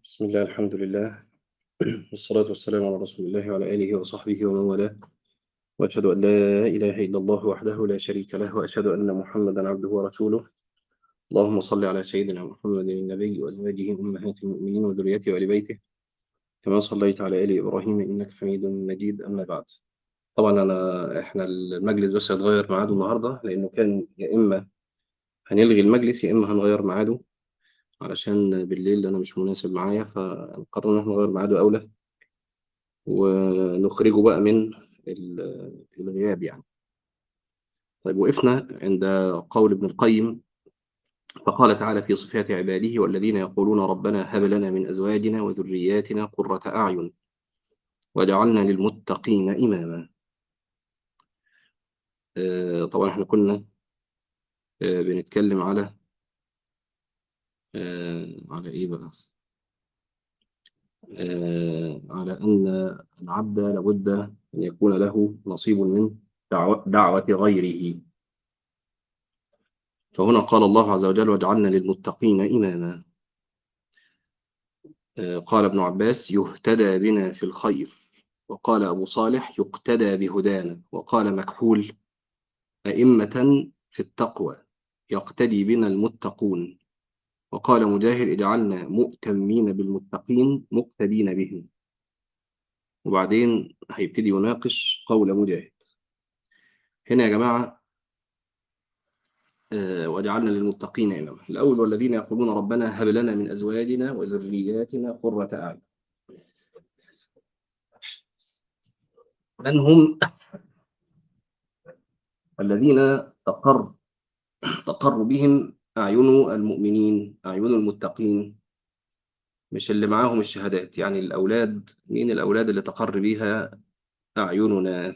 بسم الله الحمد لله والصلاة والسلام على رسول الله وعلى آله وصحبه ومن والاه، وأشهد أن لا إله إلا الله وحده لا شريك له، وأشهد أن محمدا عبده ورسوله. اللهم صل على سيدنا محمد النبي وأزواجه أمهات المؤمنين وذريته وآل بيته كما صليت على آل إبراهيم إنك حميد مجيد. أما بعد، طبعا إحنا المجلس بس هيتغير ميعاده النهاردة، لأنه كان يا إما هنلغي المجلس يا إما هنغير ميعاده، علشان بالليل أنا مش مناسب معايا، فقررنا إن إحنا نغير ميعاده أولى ونخرجه بقى من الغياب يعني. طيب، وقفنا عند قول ابن القيم، فقال تعالى في صفات عباده: والذين يقولون ربنا هب لنا من أزواجنا وذرياتنا قرة أعين واجعلنا للمتقين إماما. طبعا احنا كنا بنتكلم على ايه بقى؟ على أن العبد لابد أن يكون له نصيب من دعوة غيره. فهنا قال الله عز وجل: واجعلنا للمتقين إماما. قال ابن عباس: يهتدى بنا في الخير. وقال أبو صالح: يقتدى بهدانا. وقال مكحول: أئمة في التقوى يقتدي بنا المتقون. وقال مجاهد: اجعلنا مؤتمين بالمتقين مقتدين بهم. وبعدين هيبتدي يناقش قول مجاهد هنا يا جماعة. وجعلنا للمتقين إماما. الأول: والذين يقولون ربنا هب لنا من أزواجنا وذرياتنا قرة أعين. من هم الذين تقر بهم أعين المؤمنين، أعين المتقين؟ مش اللي معاهم الشهادات، يعني الأولاد. مين الأولاد اللي تقر بيها أعيننا؟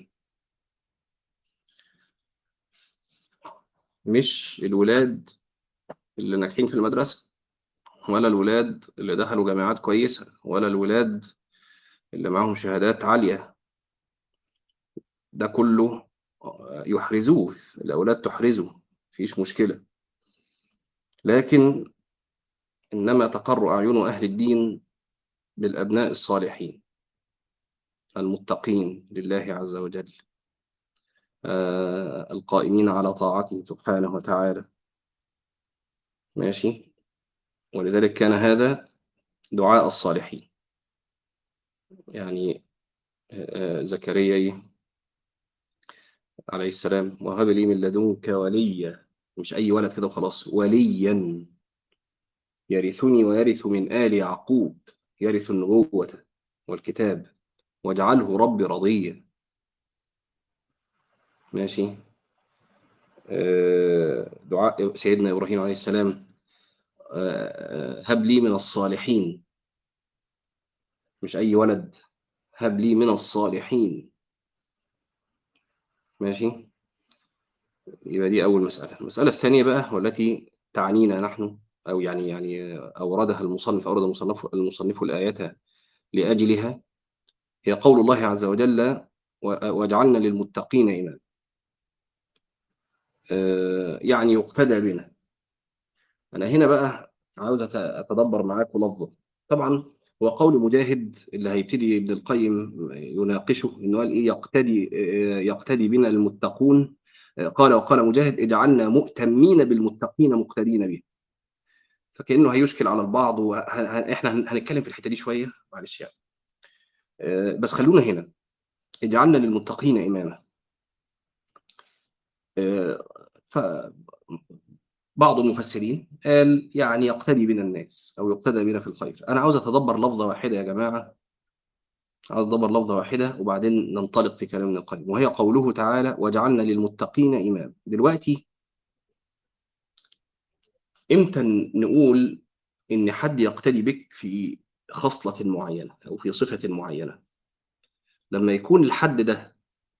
مش الولاد اللي ناجحين في المدرسة، ولا الولاد اللي دخلوا جامعات كويسة، ولا الولاد اللي معاهم شهادات عالية. ده كله يحرزوه، الأولاد تحرزه، مفيش مشكلة. لكن إنما تقر أعين أهل الدين بالأبناء الصالحين المتقين لله عز وجل، القائمين على طاعته سبحانه وتعالى. ماشي. ولذلك كان هذا دعاء الصالحين. يعني زكريا عليه السلام: وهب لي من لدنك وليا. مش أي ولد كده وخلاص، وليا يرثني ويرث من آل يعقوب، يرث النبوة والكتاب واجعله ربي رضيا. ماشي. دعاء سيدنا إبراهيم عليه السلام: هب لي من الصالحين. مش أي ولد، هب لي من الصالحين. ماشي. يبقى دي أول مسألة. المسألة الثانية بقى، والتي تعنينا نحن، أو يعني أوردها المصنف، أورد المصنف الآية لأجلها، هي قول الله عز وجل: واجعلنا للمتقين إماما. يعني يقتدى بنا. أنا هنا بقى عاوز أتدبر معاكم لفظه. طبعا هو قول مجاهد اللي هيبتدي ابن القيم يناقشه، إنه قال إيه؟ يقتدي بنا المتقون. وقال مجاهد: اجعلنا مؤتمين بالمتقين مقتدين به. فكأنه هيشكل على البعض، وإحنا هنتكلم في الحتة دي شوية، معلش يعني. بس خلونا هنا: اجعلنا للمتقين إماما. فبعض المفسرين قال يعني يقتدي بنا الناس، أو يقتدى بنا في الخير. أنا عاوز أتدبر لفظة واحدة يا جماعة، عاوز أتدبر لفظة واحدة وبعدين ننطلق في كلام ابن القيم، وهي قوله تعالى: وجعلنا للمتقين إماما. دلوقتي إمتى نقول إن حد يقتدي بك في خصلة معينة أو في صفة معينة؟ لما يكون الحد ده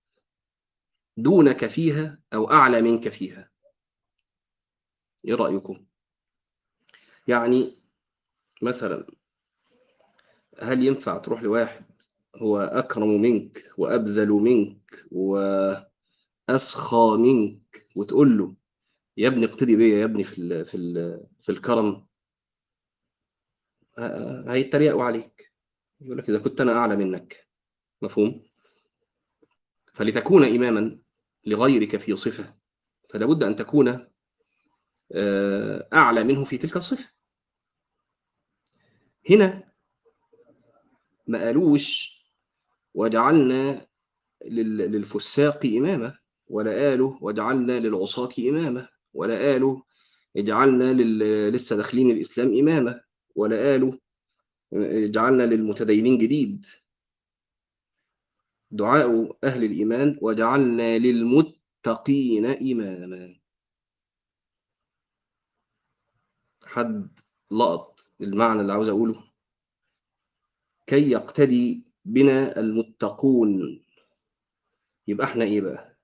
دونك فيها أو أعلى منك فيها. إيه رأيكم؟ يعني مثلا، هل ينفع تروح لواحد هو أكرم منك وأبذل منك وأسخى منك وتقول له: يا ابني اقتدي بيا يا ابني في الكرم؟ هيتريقوا عليك، يقول لك إذا كنت أنا أعلى منك. مفهوم؟ فلتكون إماما لغيرك في صفة فلا بد أن تكون أعلى منه في تلك الصفة. هنا ما قالوش وجعلنا للفساق إمامة، ولا قالوا وجعلنا للعصاة إمامة، ولا قالوا اجعلنا لسه داخلين الإسلام إمامة، ولا قالوا اجعلنا للمتدينين جديد. دعاء أهل الإيمان وجعلنا للمتقين إماما. حد لقط المعنى اللي عاوز أقوله؟ كي يقتدي بنا المتقون. يبقى احنا ايه بقى؟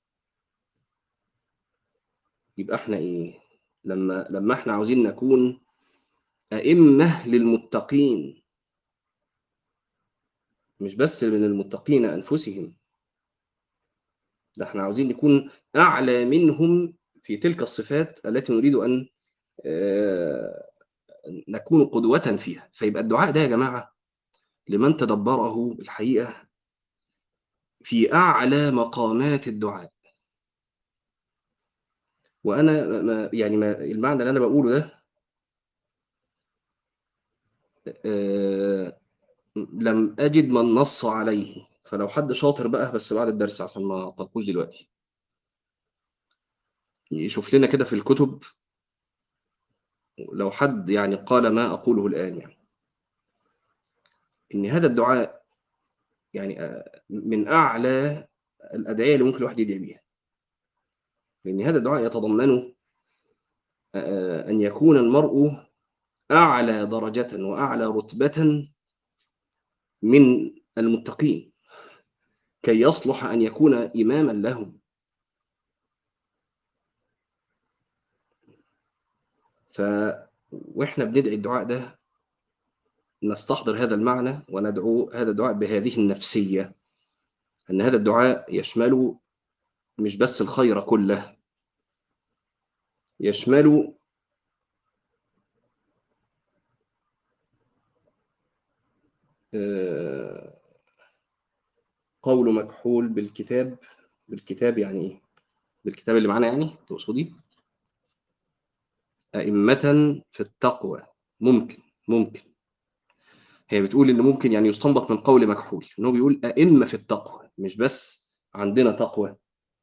يبقى احنا ايه لما احنا عاوزين نكون أئمة للمتقين، مش بس من المتقين أنفسهم، ده احنا عاوزين نكون أعلى منهم في تلك الصفات التي نريد أن نكون قدوة فيها. فيبقى الدعاء ده يا جماعة لمن تدبره الحقيقة في أعلى مقامات الدعاء. وأنا ما المعنى اللي أنا بقوله ده لم أجد من نص عليه، فلو حد شاطر بقى بس بعد الدرس عشان ما أطلقوش دلوقتي يشوف لنا كده في الكتب لو حد يعني قال ما أقوله الآن، يعني إن هذا الدعاء يعني من أعلى الأدعية اللي ممكن الواحد يدعي بيها، لأن هذا الدعاء يتضمن أن يكون المرء أعلى درجة وأعلى رتبة من المتقين كي يصلح أن يكون إماما لهم. وإحنا بندعي الدعاء ده نستحضر هذا المعنى وندعو هذا الدعاء بهذه النفسية، أن هذا الدعاء يشمل مش بس الخير كله، يشمل قول مكحول بالكتاب يعني إيه؟ بالكتاب اللي معانا يعني تقصدي؟ أئمة في التقوى. ممكن هي بتقول إن ممكن يعني يستنبط من قول مكحول إن هو بيقول أئمة في التقوى، مش بس عندنا تقوى.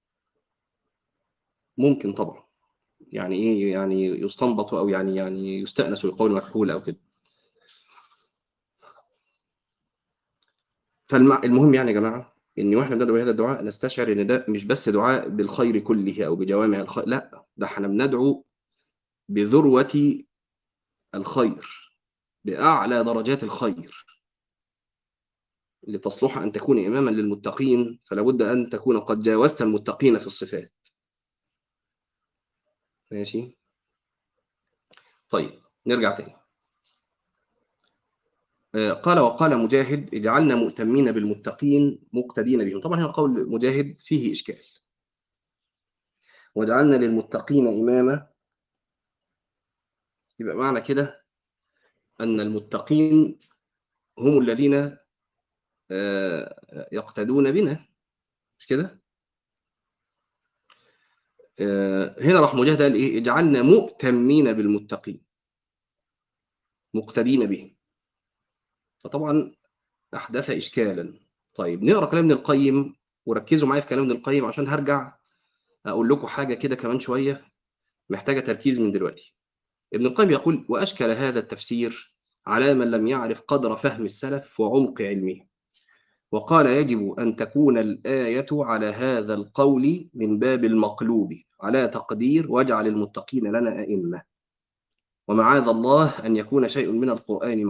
ممكن طبعا، يعني إيه يعني يستنبط أو يعني يستأنس بقول مكحول أو كده. فالمهم يعني يا جماعة إن واحنا بندعو هذا الدعاء نستشعر إن ده مش بس دعاء بالخير كله أو بجوامع الخير، لا، ده احنا بندعو بذروة الخير، بأعلى درجات الخير. لتصلح أن تكون إماما للمتقين فلا بد أن تكون قد جاوزت المتقين في الصفات. ماشي؟ طيب نرجع تاني. قال وقال مجاهد اجعلنا مؤتمين بالمتقين مقتدين بهم. طبعا هنا قول مجاهد فيه إشكال. وجعلنا للمتقين إماما، يبقى معنى كده أن المتقين هم الذين يقتدون بنا، مش كده؟ هنا راح مجاهد قال إيه؟ اجعلنا مؤتمين بالمتقين مقتدين بهم. فطبعا أحدث إشكالا. طيب نقرأ كلام ابن القيم وركزوا معايا في كلام ابن القيم عشان هرجع أقول لكم حاجة كده كمان شوية محتاجة تركيز من دلوقتي. ابن القيم يقول وأشكل هذا التفسير على من لم يعرف قدر فهم السلف وعمق علمه، وقال يجب أن تكون الآية على هذا القول من باب المقلوب على تقدير واجعل المتقين لنا أئمة، ومعاذ الله أن يكون شيء من القرآن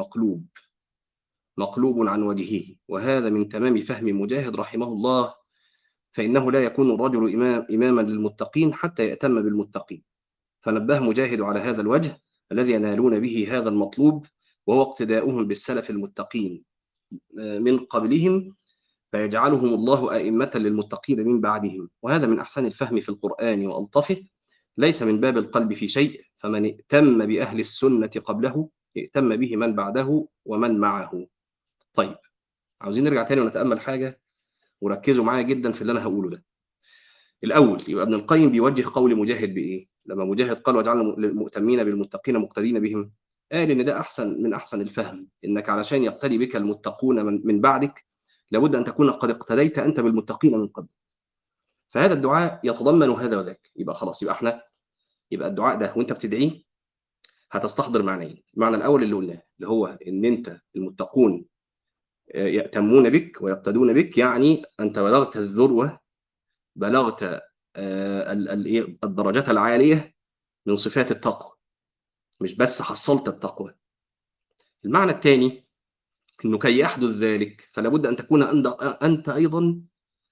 مقلوب عن وجهه، وهذا من تمام فهم مجاهد رحمه الله، فإنه لا يكون الرجل إماما للمتقين حتى يأتم بالمتقين. فنبه مجاهد على هذا الوجه الذي ينالون به هذا المطلوب، وهو اقتداؤهم بالسلف المتقين من قبلهم فيجعلهم الله أئمة للمتقين من بعدهم، وهذا من أحسن الفهم في القرآن وألطفه، ليس من باب القلب في شيء، فمن ائتم بأهل السنة قبله ائتم به من بعده ومن معه. طيب، عاوزين نرجع تاني ونتأمل حاجة، وركزوا معايا جدا في اللي أنا هقوله ده. الأول، يبقى ابن القيم بيوجه قول مجاهد بإيه؟ لما مجاهد قال وجعلنا للمؤتمين بالمتقين مقتدين بهم، قال إن ده أحسن من أحسن الفهم، إنك علشان يقتدي بك المتقون من بعدك لابد أن تكون قد اقتديت أنت بالمتقين من قبل. فهذا الدعاء يتضمن هذا وذاك. يبقى خلاص، يبقى الدعاء ده وأنت بتدعيه هتستحضر معنيين. المعنى الأول اللي قلناه، اللي هو إن أنت المتقون يأتمون بك ويقتدون بك، يعني أنت بلغت الذروة، بلغت الدرجات العالية من صفات التقوى، مش بس حصلت التقوى. المعنى الثاني انه كي يحدث ذلك فلا بد ان تكون انت ايضا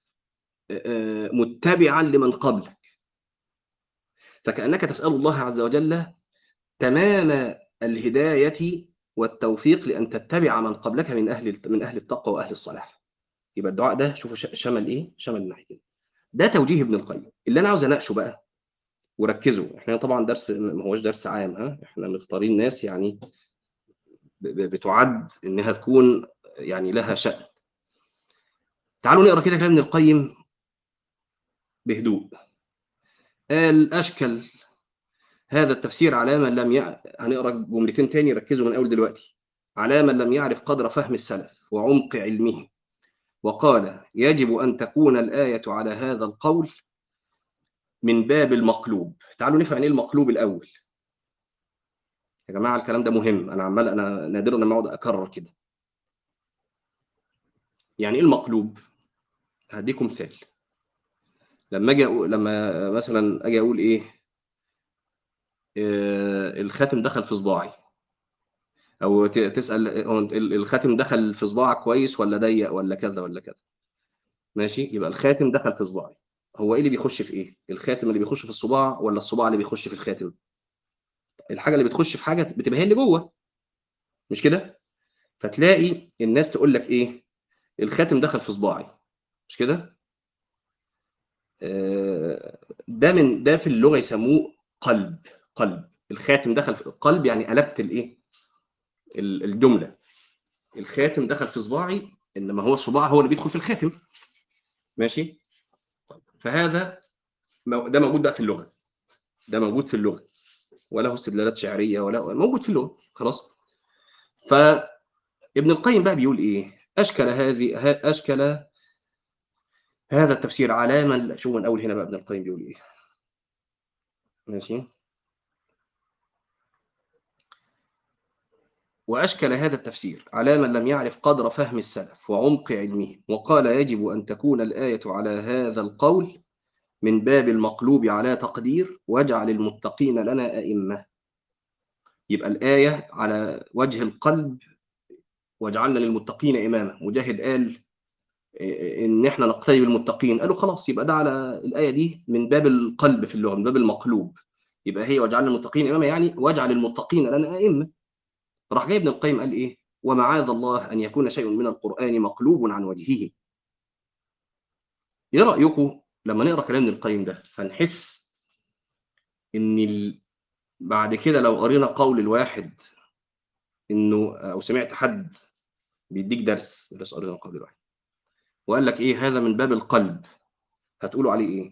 متبعا لمن قبلك، فكانك تسال الله عز وجل تمام الهدايه والتوفيق لان تتبع من قبلك من اهل التقوى واهل الصلاح. يبقى الدعاء ده شوفوا شمل ايه؟ شمل الناحيتين. ده توجيه ابن القيم. اللي انا عاوز اناقشه بقى، وركزوا، احنا طبعا درس ما هوش درس عام، احنا مختارين ناس يعني بتعد انها تكون يعني لها شأن. تعالوا نقرا كده كلام ابن القيم بهدوء. قال اشكل هذا التفسير على من لم هنقرا جملتين تاني، ركزوا من اول دلوقتي. على من لم يعرف قدر فهم السلف وعمق علمه، وقال يجب ان تكون الايه على هذا القول من باب المقلوب. تعالوا نفهم ايه المقلوب الاول يا جماعه، الكلام ده مهم. انا نادرا لما اقعد اكرر كده. يعني ايه المقلوب؟ هديكم مثال. لما مثلا اجي اقول ايه، الخاتم دخل في صباعي، او تسال هو الخاتم دخل في صباعك كويس ولا ضيق ولا كذا ولا كذا. ماشي، يبقى الخاتم دخل في صباعي. هو ايه اللي بيخش في ايه؟ الخاتم اللي بيخش في الصباع ولا الصباع اللي بيخش في الخاتم؟ الحاجه اللي بتخش في حاجه بتبقى هي اللي جوه، مش كده؟ فتلاقي الناس تقول لك ايه، الخاتم دخل في صباعي، مش كده؟ ده في اللغه يسموه قلب. قلب الخاتم دخل في القلب، يعني قلبت الايه، الجمله. الخاتم دخل في صباعي، انما هو الصباع هو اللي بيدخل في الخاتم. ماشي، فهذا ده موجود بقى في اللغه، ده موجود في اللغه، وله استدلالات شعريه، ولا موجود في اللغه خلاص. فابن القيم بقى بيقول ايه، اشكل هذا التفسير على من، شو من اول هنا بقى ابن القيم بيقول ايه. ماشي، وأشكل هذا التفسير على من لم يعرف قدر فهم السلف وعمق علمه، وقال يجب أن تكون الآية على هذا القول من باب المقلوب على تقدير واجعل المتقين لنا أئمة. يبقى الآية على وجه القلب، واجعلنا للمتقين إماما. مجاهد قال إن إحنا نقتدي بالمتقين، قالوا خلاص يبقى ده على الآية دي من باب القلب في اللغة، من باب المقلوب. يبقى هي واجعلنا المتقين إماما، يعني واجعل المتقين لنا أئمة. راح جاي ابن القيم قال إيه، ومعاذ الله أن يكون شيء من القرآن مقلوب عن وجهه. إيه رأيكم لما نقرأ كلام ابن القيم ده فنحس إن بعد كده لو قرينا قول الواحد إنه، أو سمعت حد بيديك درس قرينا قول الواحد وقال لك إيه هذا من باب القلب، هتقولوا عليه إيه؟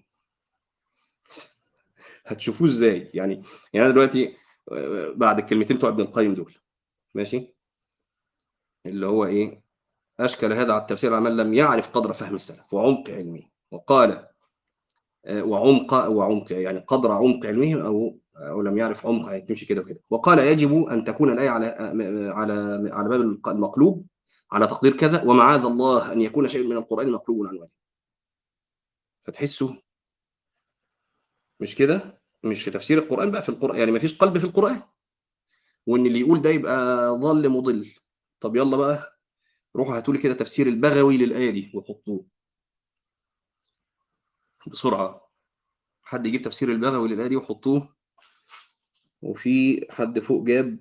هتشوفوه إزاي؟ يعني أنا دلوقتي بعد الكلمتين بتوع ابن القيم دول، ماشي، اللي هو إيه، أشكل هذا على التفسير على من لم يعرف قدر فهم السلف وعمق علمه، وقال وعمق يعني قدر عمق علمهم، او لم يعرف عمق، يعني تمشي كده وكده. وقال يجب ان تكون الايه على باب المقلوب على تقدير كذا، ومعاذ الله ان يكون شيء من القران مقلوب عن وجه. فتحسوا مش كده؟ مش في تفسير القران بقى، في القران يعني ما فيش قلب في القران، وان اللي يقول ده يبقى ضال مضل. طب يلا بقى روحوا هاتوا لي كده تفسير البغوي للايه دي وحطوه بسرعه. حد يجيب تفسير البغوي للايه دي وحطوه. وفي حد فوق جاب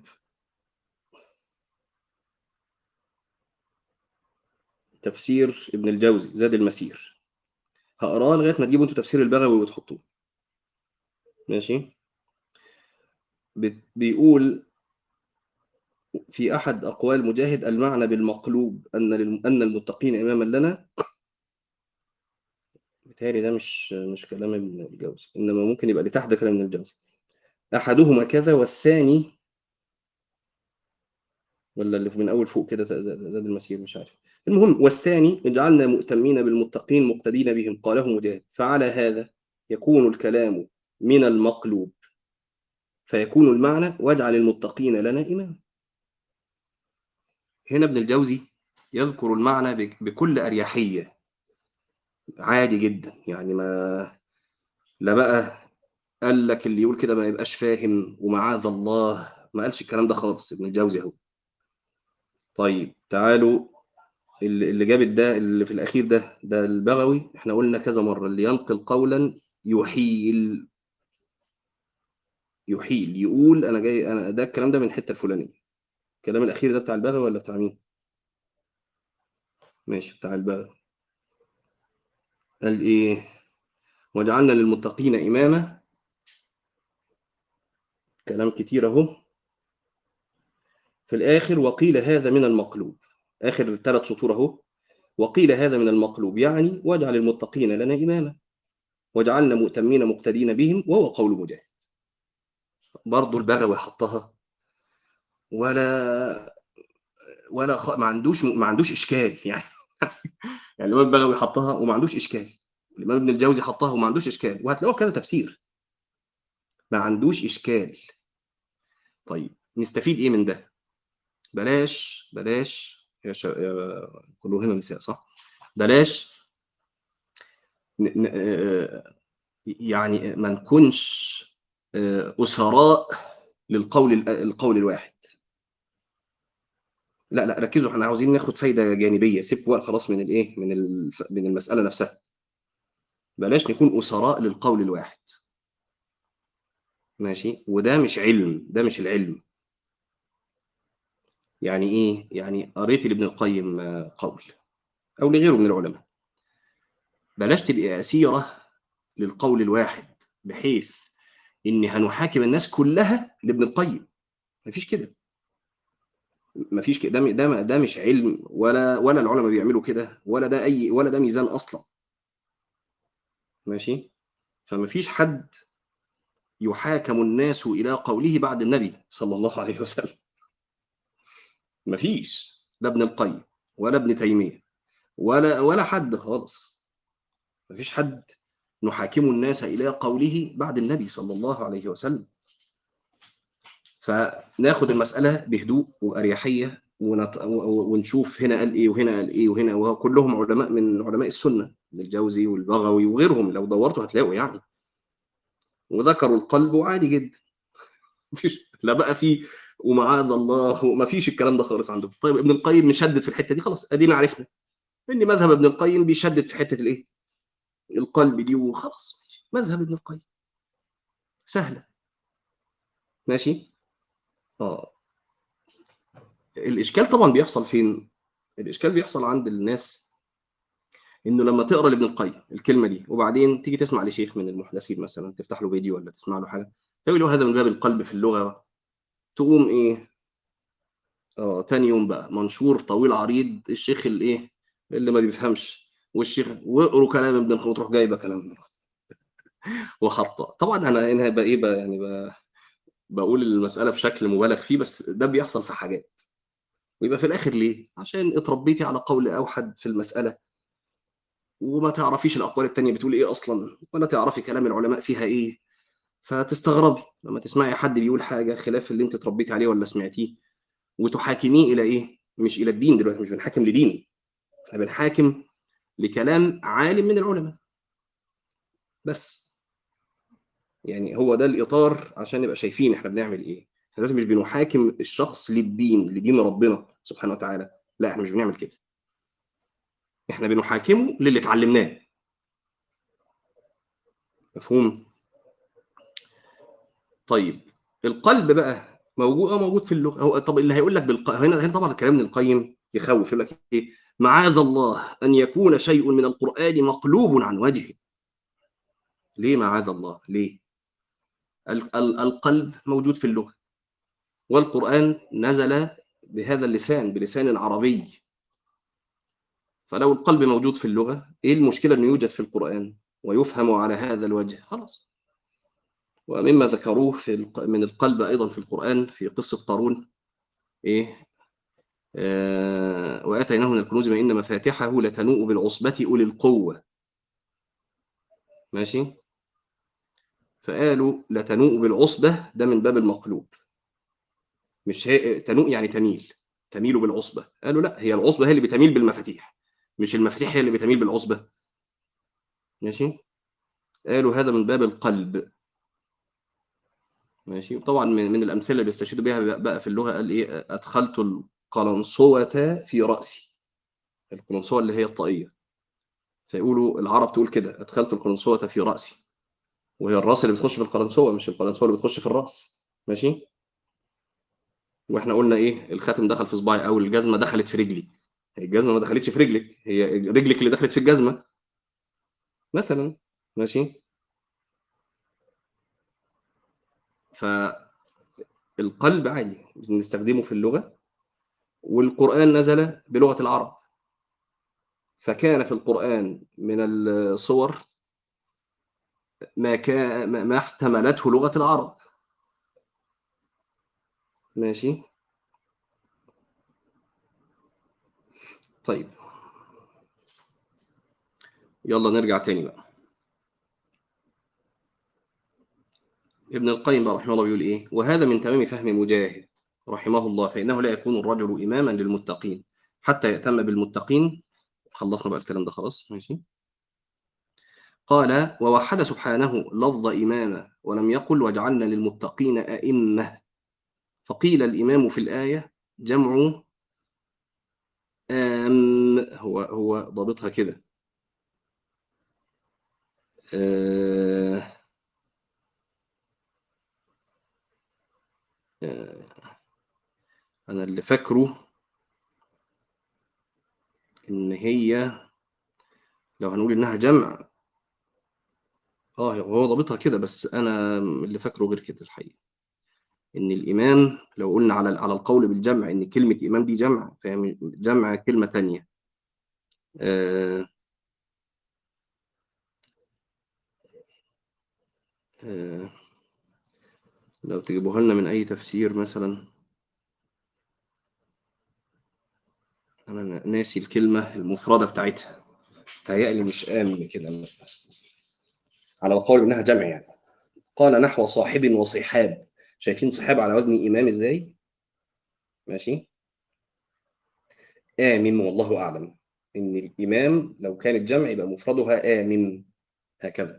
تفسير ابن الجوزي زاد المسير، هقراه لغايه ما تجيبوا انتوا تفسير البغوي وتحطوه. ماشي، بيقول في أحد أقوال مجاهد المعنى بالمقلوب أن المتقين إماما لنا. بالتالي ده مش كلام ابن الجوزي، إنما ممكن يبقى لتحت كلام ابن الجوزي. أحدهما كذا والثاني، ولا اللي من أول فوق كده زاد المسير مش عارف. المهم والثاني اجعلنا مؤتمين بالمتقين مقتدين بهم، قاله مجاهد. فعلى هذا يكون الكلام من المقلوب، فيكون المعنى واجعل المتقين لنا إماما. هنا ابن الجوزي يذكر المعنى بكل أريحية، عادي جدا، يعني ما لا بقى قال لك اللي يقول كده ما يبقاش فاهم ومعاذ الله، ما قالش الكلام ده خالص ابن الجوزي اهو. طيب تعالوا، اللي جاب ده اللي في الأخير ده البغوي. احنا قلنا كذا مرة اللي ينقل قولا يحيل يقول أنا جاي، أنا ده الكلام ده من الحتة الفلانية. الكلام الأخير ده بتاع البغوي ولا بتاع مين؟ ماشي، بتاع البغوي. قال إيه؟ وجعلنا للمتقين إماما. كلام كتير أهو. في الآخر وقيل هذا من المقلوب، آخر 3 سطور أهو. وقيل هذا من المقلوب يعني واجعل المتقين لنا إماما وجعلنا مؤتمين مقتدين بهم، وهو قول مجاهد. برضه البغوي حطها، ما عندوش إشكال يعني. يعني الإمام البغوي حطها وما عندوش إشكال، الإمام ابن الجوزي حطها وما عندوش إشكال، وهتلاقوها كذا تفسير، ما عندوش إشكال. طيب نستفيد إيه من ده؟ بلاش يا كله هنا نساء صح؟ بلاش يعني ما نكونش أسراء القول الواحد. لا ركزوا، احنا عاوزين ناخد فايده جانبيه، سيبكوا بقى خلاص من الايه، من المساله نفسها. بلاش نكون اسراء للقول الواحد، ماشي؟ وده مش علم، ده مش العلم. يعني ايه؟ يعني قريت لابن القيم قول او لغيره من العلماء، بلاش تبقى اسيره للقول الواحد بحيث ان هنحاكم الناس كلها لابن القيم. مفيش كده، مفيش كده، ده مش علم، ولا العلماء بيعملوا كده، ولا ده ميزان اصلا، ماشي؟ فمفيش حد يحاكم الناس الى قوله بعد النبي صلى الله عليه وسلم. مفيش، لا ابن القيم ولا ابن تيميه ولا حد خالص. مفيش حد نحاكم الناس الى قوله بعد النبي صلى الله عليه وسلم. فناخد المساله بهدوء واريحيه ونشوف هنا قال ايه وهنا قال ايه وهنا، وكلهم علماء من علماء السنه، الجوزي والبغوي وغيرهم، لو دورتوا هتلاقوا يعني، وذكروا القلب وعادي جدا. مفيش لا بقى في ومعاذ الله، ما فيش الكلام ده خالص عندهم. طيب ابن القيم مشدد في الحته دي، خلاص ادينا عرفنا ان مذهب ابن القيم بيشدد في حته الايه، القلب دي، وخلاص مذهب ابن القيم سهله، ماشي. اه الاشكال طبعا بيحصل فين؟ الاشكال بيحصل عند الناس انه لما تقرا لابن القيم الكلمه دي وبعدين تيجي تسمع لشيخ من المحدثين مثلا، تفتح له فيديو ولا تسمع له حاجه تقول له هذا من باب القلب في اللغه، تقوم ايه، تاني يوم بقى منشور طويل عريض الشيخ الايه اللي ما بيفهمش، والشيخ واقروا كلام ابن القيم، تروح جايبه كلام وحاطه. طبعا انا هنا بقى ايه بقى، يعني بقى بقول المساله بشكل مبالغ فيه، بس ده بيحصل في حاجات، ويبقى في الاخر ليه؟ عشان اتربيتي على قول اوحد في المساله، وما تعرفيش الاقوال التانيه بتقول ايه اصلا، ولا تعرفي كلام العلماء فيها ايه، فتستغربي لما تسمعي حد بيقول حاجه خلاف اللي انت اتربيتي عليه ولا سمعتيه، وتحاكميه الى ايه؟ مش الى الدين، دلوقتي مش بنحاكم لدين، احنا بنحاكم لكلام عالم من العلماء بس. يعني هو ده الاطار عشان نبقى شايفين احنا بنعمل ايه. احنا دلوقتي مش بنحاكم الشخص للدين، لدين ربنا سبحانه وتعالى، لا احنا مش بنعمل كده، احنا بنحاكمه للي اتعلمناه. مفهوم؟ طيب القلب بقى موجود في اللغه. هو طب اللي هيقول لك هنا طبعا الكلام ابن القيم يخوف، يقول لك ايه؟ معاذ الله ان يكون شيء من القران مقلوب عن وجهه. ليه معاذ الله؟ ليه؟ القلب موجود في اللغه، والقرآن نزل بهذا اللسان، بلسان عربي. فلو القلب موجود في اللغة، إيه المشكلة إنه يوجد في القرآن ويفهم على هذا الوجه؟ خلاص. ومما ذكروه من القلب أيضا في القرآن في قصة قارون، إيه؟ وآتيناه من الكنوز ما إن مفاتحه لتنوء بالعصبة أولي القوة. ماشي. فقالوا لتنوء بالعصبة، ده من باب المقلوب، مش هي تنوء يعني تميل، تميل بالعصبة. قالوا لا، هي العصبة هي اللي بتميل بالمفاتيح، مش المفاتيح هي اللي بتميل بالعصبة. ماشي. قالوا هذا من باب القلب. ماشي. طبعا من الأمثلة اللي بيستشهدوا بها بقى في اللغة، قال إيه؟ أدخلت القلنسوة في رأسي. القلنسوة اللي هي الطاقية. فيقولوا العرب تقول كده: أدخلت القلنسوة في رأسي. وهي الراس اللي بتخش في القلنسوة، مش القلنسوة اللي بتخش في الراس. ماشي. واحنا قلنا ايه؟ الخاتم دخل في صباعي، او الجزمه دخلت في رجلي. هي الجزمه ما دخلتش في رجلك، هي رجلك اللي دخلت في الجزمه مثلا. ماشي. فالقلب عادي بنستخدمه في اللغه، والقران نزل بلغه العرب، فكان في القران من الصور ما احتملته لغه العرب. ماشي. طيب، يلا نرجع تاني بقى. ابن القيم بقى رحمه الله بيقول ايه: وهذا من تمام فهم مجاهد رحمه الله، فإنه لا يكون الرجل إماما للمتقين حتى يأتم بالمتقين. خلصنا بقى الكلام ده خلاص. ماشي. قال: ووحد سبحانه لفظ إمامة، ولم يقل وجعلنا للمتقين أئمة. فقيل الإمام في الآية جمع هو ضابطها كده. آه آه أنا اللي فاكره إن هي، لو هنقول إنها جمع، هو ضابطها كده، بس أنا اللي فاكره غير كده الحقيقة. إن الإمام لو قلنا على القول بالجمع، إن كلمة إمام دي جمع، فهي جمع كلمة تانية. آه آه لو تجيبوها لنا من أي تفسير مثلا. أنا ناسي الكلمة المفردة بتاعتها، تهيألي مش آمن كده، على القول إنها جمع يعني. قال: نحو صاحب وصحاب. شايفين صحاب على وزن إمام إزاي؟ ماشي. آمن، والله أعلم. إن الإمام لو كانت جمع يبقى مفردها آمن، هكذا.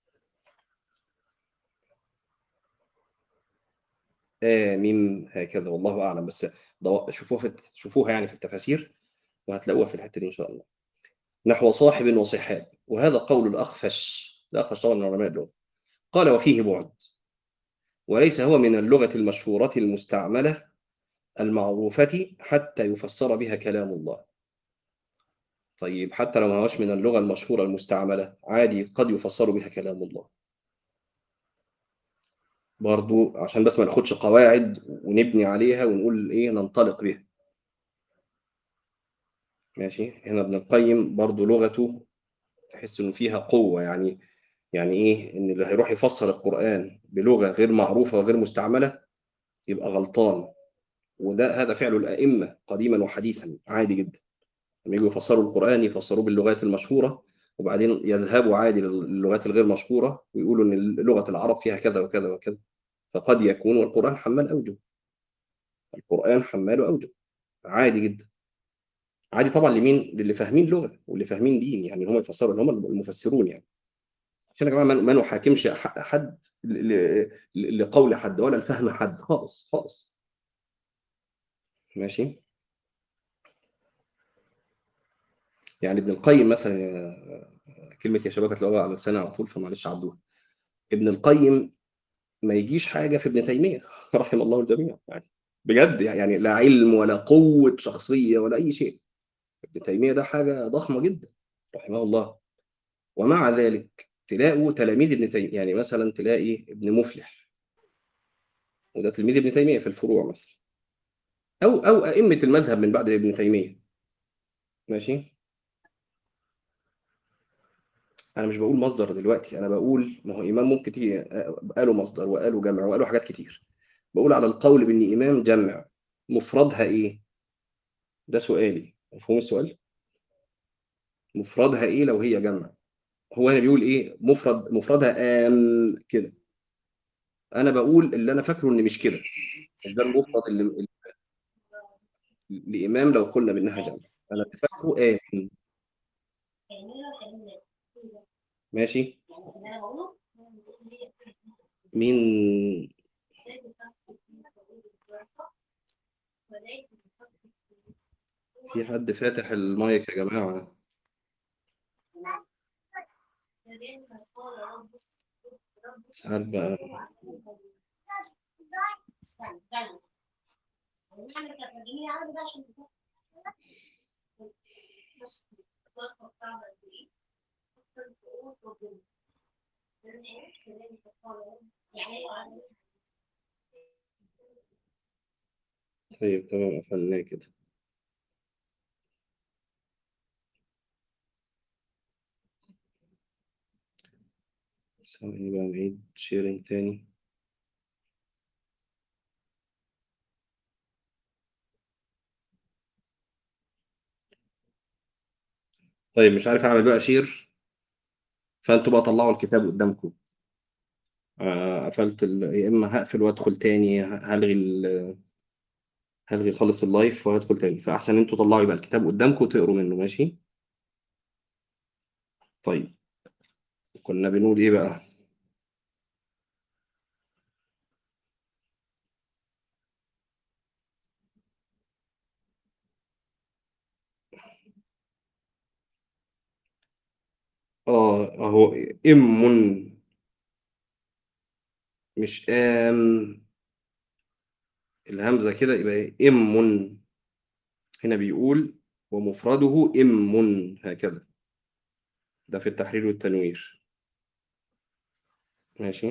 آمن هكذا، والله أعلم. بس شوفوها يعني في التفاسير، وهتلاقوها في الحتة دي إن شاء الله. نحو صاحب وصحاب، وهذا قول الأخفش. الأخفش طبعا من علماء اللغة. قال: وفيه بعد، وليس هو من اللغة المشهورة المستعملة المعروفة حتى يفسر بها كلام الله. طيب، حتى لو ما هوش من اللغة المشهورة المستعملة، عادي قد يفسر بها كلام الله برضو، عشان بس ما ناخدش قواعد ونبني عليها ونقول ايه، ننطلق بها. ماشي. هنا ابن القيم برضو لغته تحس انه فيها قوة يعني. يعني ايه؟ ان اللي هيروح يفسر القرآن بلغة غير معروفة وغير مستعملة يبقى غلطان. هذا فعل الأئمة قديما وحديثا، عادي جدا. لما يجوا يفسروا القرآن يفسروه باللغات المشهورة، وبعدين يذهبوا عادي للغات الغير مشهورة ويقولوا إن لغة العرب فيها كذا وكذا وكذا. فقد يكون، والقرآن حمال أوجه. القرآن حمال أوجه، عادي جدا. عادي طبعا لمين؟ للي فاهمين لغة واللي فاهمين دين، يعني هم يفسروا، اللي هم المفسرون يعني. عشان يا جماعة ما نحاكمش حد لقول حد ولا لفهم حد، خالص خالص. ماشي. يعني ابن القيم مثلا، كلمة يا شباب هتلاقوها على لساني على طول، فمعلش عدوها. ابن القيم ما يجيش حاجة في ابن تيمية رحم الله الجميع يعني. بجد يعني، لا علم ولا قوة شخصية ولا أي شيء. ابن تيمية ده حاجة ضخمة جدا رحمه الله. ومع ذلك تلاقوا تلاميذ ابن تيمية، يعني مثلا تلاقي ابن مفلح، وده تلميذ ابن تيمية في الفروع مثلا، أو أئمة المذهب من بعد ابن تيمية. ماشي. أنا مش باقول مصدر دلوقتي، أنا باقول ما هو إمام ممكن تيجي قالوا مصدر وقالوا جمع وقالوا حاجات كتير. باقول على القول بإن إمام جمع مفردها إيه؟ ده سؤالي، مفهوم السؤال؟ مفردها إيه لو هي جمع؟ هو هنا بيقول إيه؟ مفردها كده. أنا باقول اللي أنا فاكره إن مش كده، مش ده المفرد لإمام لو قلنا بإنها جمع. أنا اللي فاكره ماشي. مين؟ في حد فاتح المايك يا جماعة؟ مش عارف بقى. طيب تمام، قفلناه كده. ثواني بقى نعيد شيرنج تاني. طيب مش عارف أعمل بقى شير، فأنتوا بقى طلعوا الكتاب قدامكم. قفلت يا إما هقفل وأدخل تاني، هلغي خالص اللايف وهدخل تاني، فأحسن أنتوا طلعوا يبقى الكتاب قدامكم وتقروا منه. ماشي. طيب كنا بنقول إيه بقى؟ أهو إم، مش الهمزة كده يبقى إيه؟ إم. هنا بيقول ومفرده إم هكذا، ده في التحرير والتنوير. ماشي.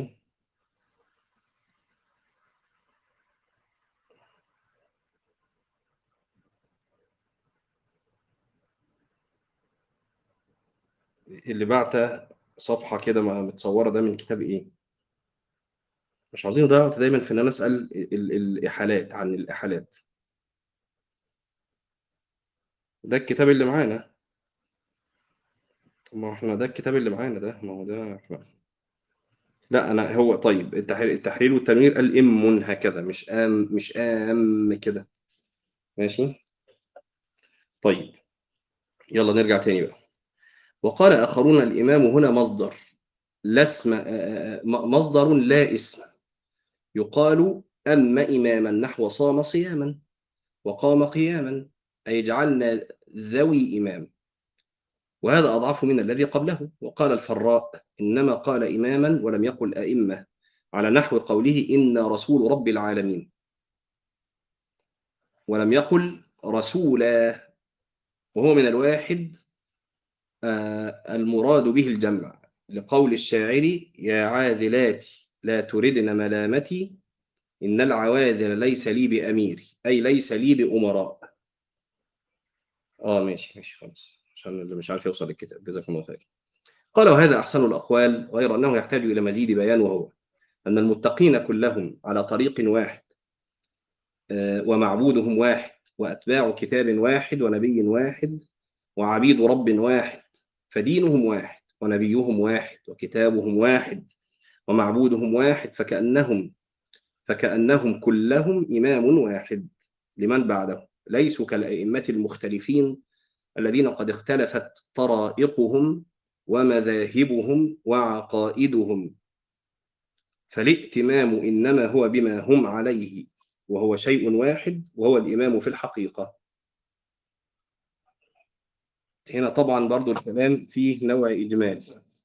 اللي بعته صفحة كده متصورة، ده من كتاب إيه؟ مش عاوزين نضيع وقت دايما في إن أنا أسأل الإحالات عن الإحالات. ده الكتاب اللي معانا. طب ما هو إحنا ده الكتاب اللي معانا ده، ما هو ده لا أنا هو طيب التحرير والتنوير قال إم هكذا، مش كده. ماشي. طيب يلا نرجع تاني بقى. وقال آخرون الإمام هنا مصدر لا اسم، مصدر لا اسم. يقال أما إماما نحو صام صياما وقام قياما، أي جعلنا ذوي إمام، وهذا أضعف من الذي قبله. وقال الفراء إنما قال إماما ولم يقل أئمة، على نحو قوله إن رسول رب العالمين، ولم يقل رسولا، وهو من الواحد المراد به الجمع، لقول الشاعر يا عاذلات لا تردن ملامتي، إن العواذل ليس لي بأميري، أي ليس لي بأمراء. ماشي ماشي خلاص، عشان اللي مش عارف يوصل للكتاب، جزاكم الله خير. قال وهذا أحسن الأقوال، غير أنه يحتاج إلى مزيد بيان، وهو أن المتقين كلهم على طريق واحد، ومعبودهم واحد، وأتباع كتاب واحد ونبي واحد، وعبيد رب واحد، فدينهم واحد ونبيهم واحد وكتابهم واحد ومعبودهم واحد، فكأنهم كلهم إمام واحد لمن بعده، ليسوا كالأئمة المختلفين الذين قد اختلفت طرائقهم ومذاهبهم وعقائدهم، فالائتمام إنما هو بما هم عليه، وهو شيء واحد، وهو الإمام في الحقيقة. هنا طبعا برضو الكلام فيه نوع إجمال.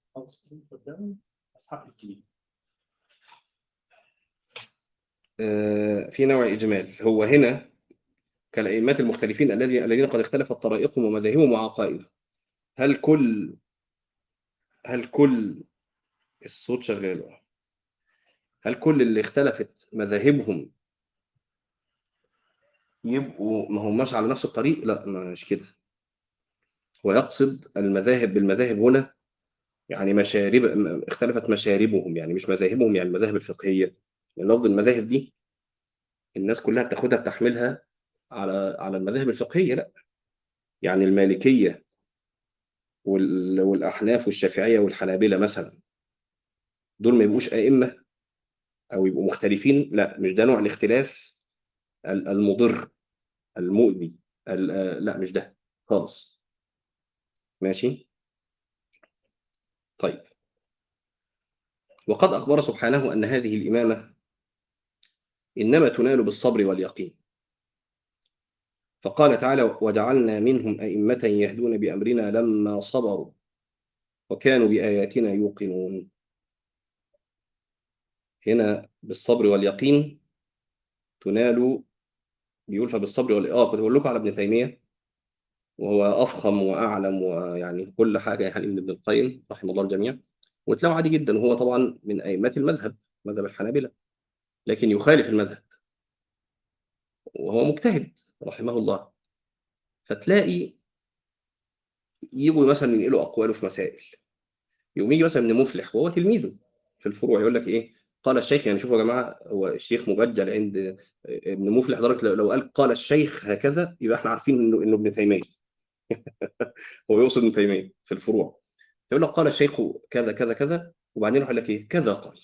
في نوع إجمال، هو هنا كالأئمة المختلفين الذين قد اختلفت طرائقهم ومذاهبهم وعقائدهم. هل كل هل كل الصوت شغال؟ هل كل اللي اختلفت مذاهبهم يبقوا ما هماش على نفس الطريق، لا مش كده. ويقصد المذاهب بالمذاهب هنا يعني مشارب، اختلفت مشاربهم، يعني مش مذاهبهم، يعني المذاهب الفقهيه. يعني لفظ المذاهب دي الناس كلها بتاخدها بتحملها على المذاهب الفقهيه، لا. يعني المالكيه والاحناف والشافعيه والحنابله مثلا، دول ما يبقوش ائمه او يبقوا مختلفين، لا مش ده نوع الاختلاف المضر المؤذي، لا مش ده خالص. ماشي. طيب. وقد اخبر سبحانه ان هذه الامامه انما تنال بالصبر واليقين، فقال تعالى: وجعلنا منهم ائمه يهدون بامرنا لما صبروا وكانوا باياتنا يوقنون. هنا بالصبر واليقين تنال. بيقول فبالصبر كنت بقول لكم على ابن تيميه، وهو افخم واعلم ويعني كل حاجه يعني من ابن القيم رحمه الله الجميع، وتلاقوا عادي جدا، وهو طبعا من ائمه المذهب، مذهب الحنابلة، لكن يخالف المذهب وهو مجتهد رحمه الله. فتلاقي يجوا مثلا ينقلوا اقواله في مسائل، يقوم يجي مثلا ابن مفلح وهو تلميذه في الفروع يقول لك ايه؟ قال الشيخ. يعني شوفوا يا جماعه، هو الشيخ مبجل عند ابن مفلح لدرجه لو قال قال الشيخ هكذا يبقى احنا عارفين انه ابن تيميه. هو يقصد ابن تيميه في الفروع. يقول لك قال الشيخ كذا كذا كذا، وبعدين يروح يقول لك ايه؟ كذا قال.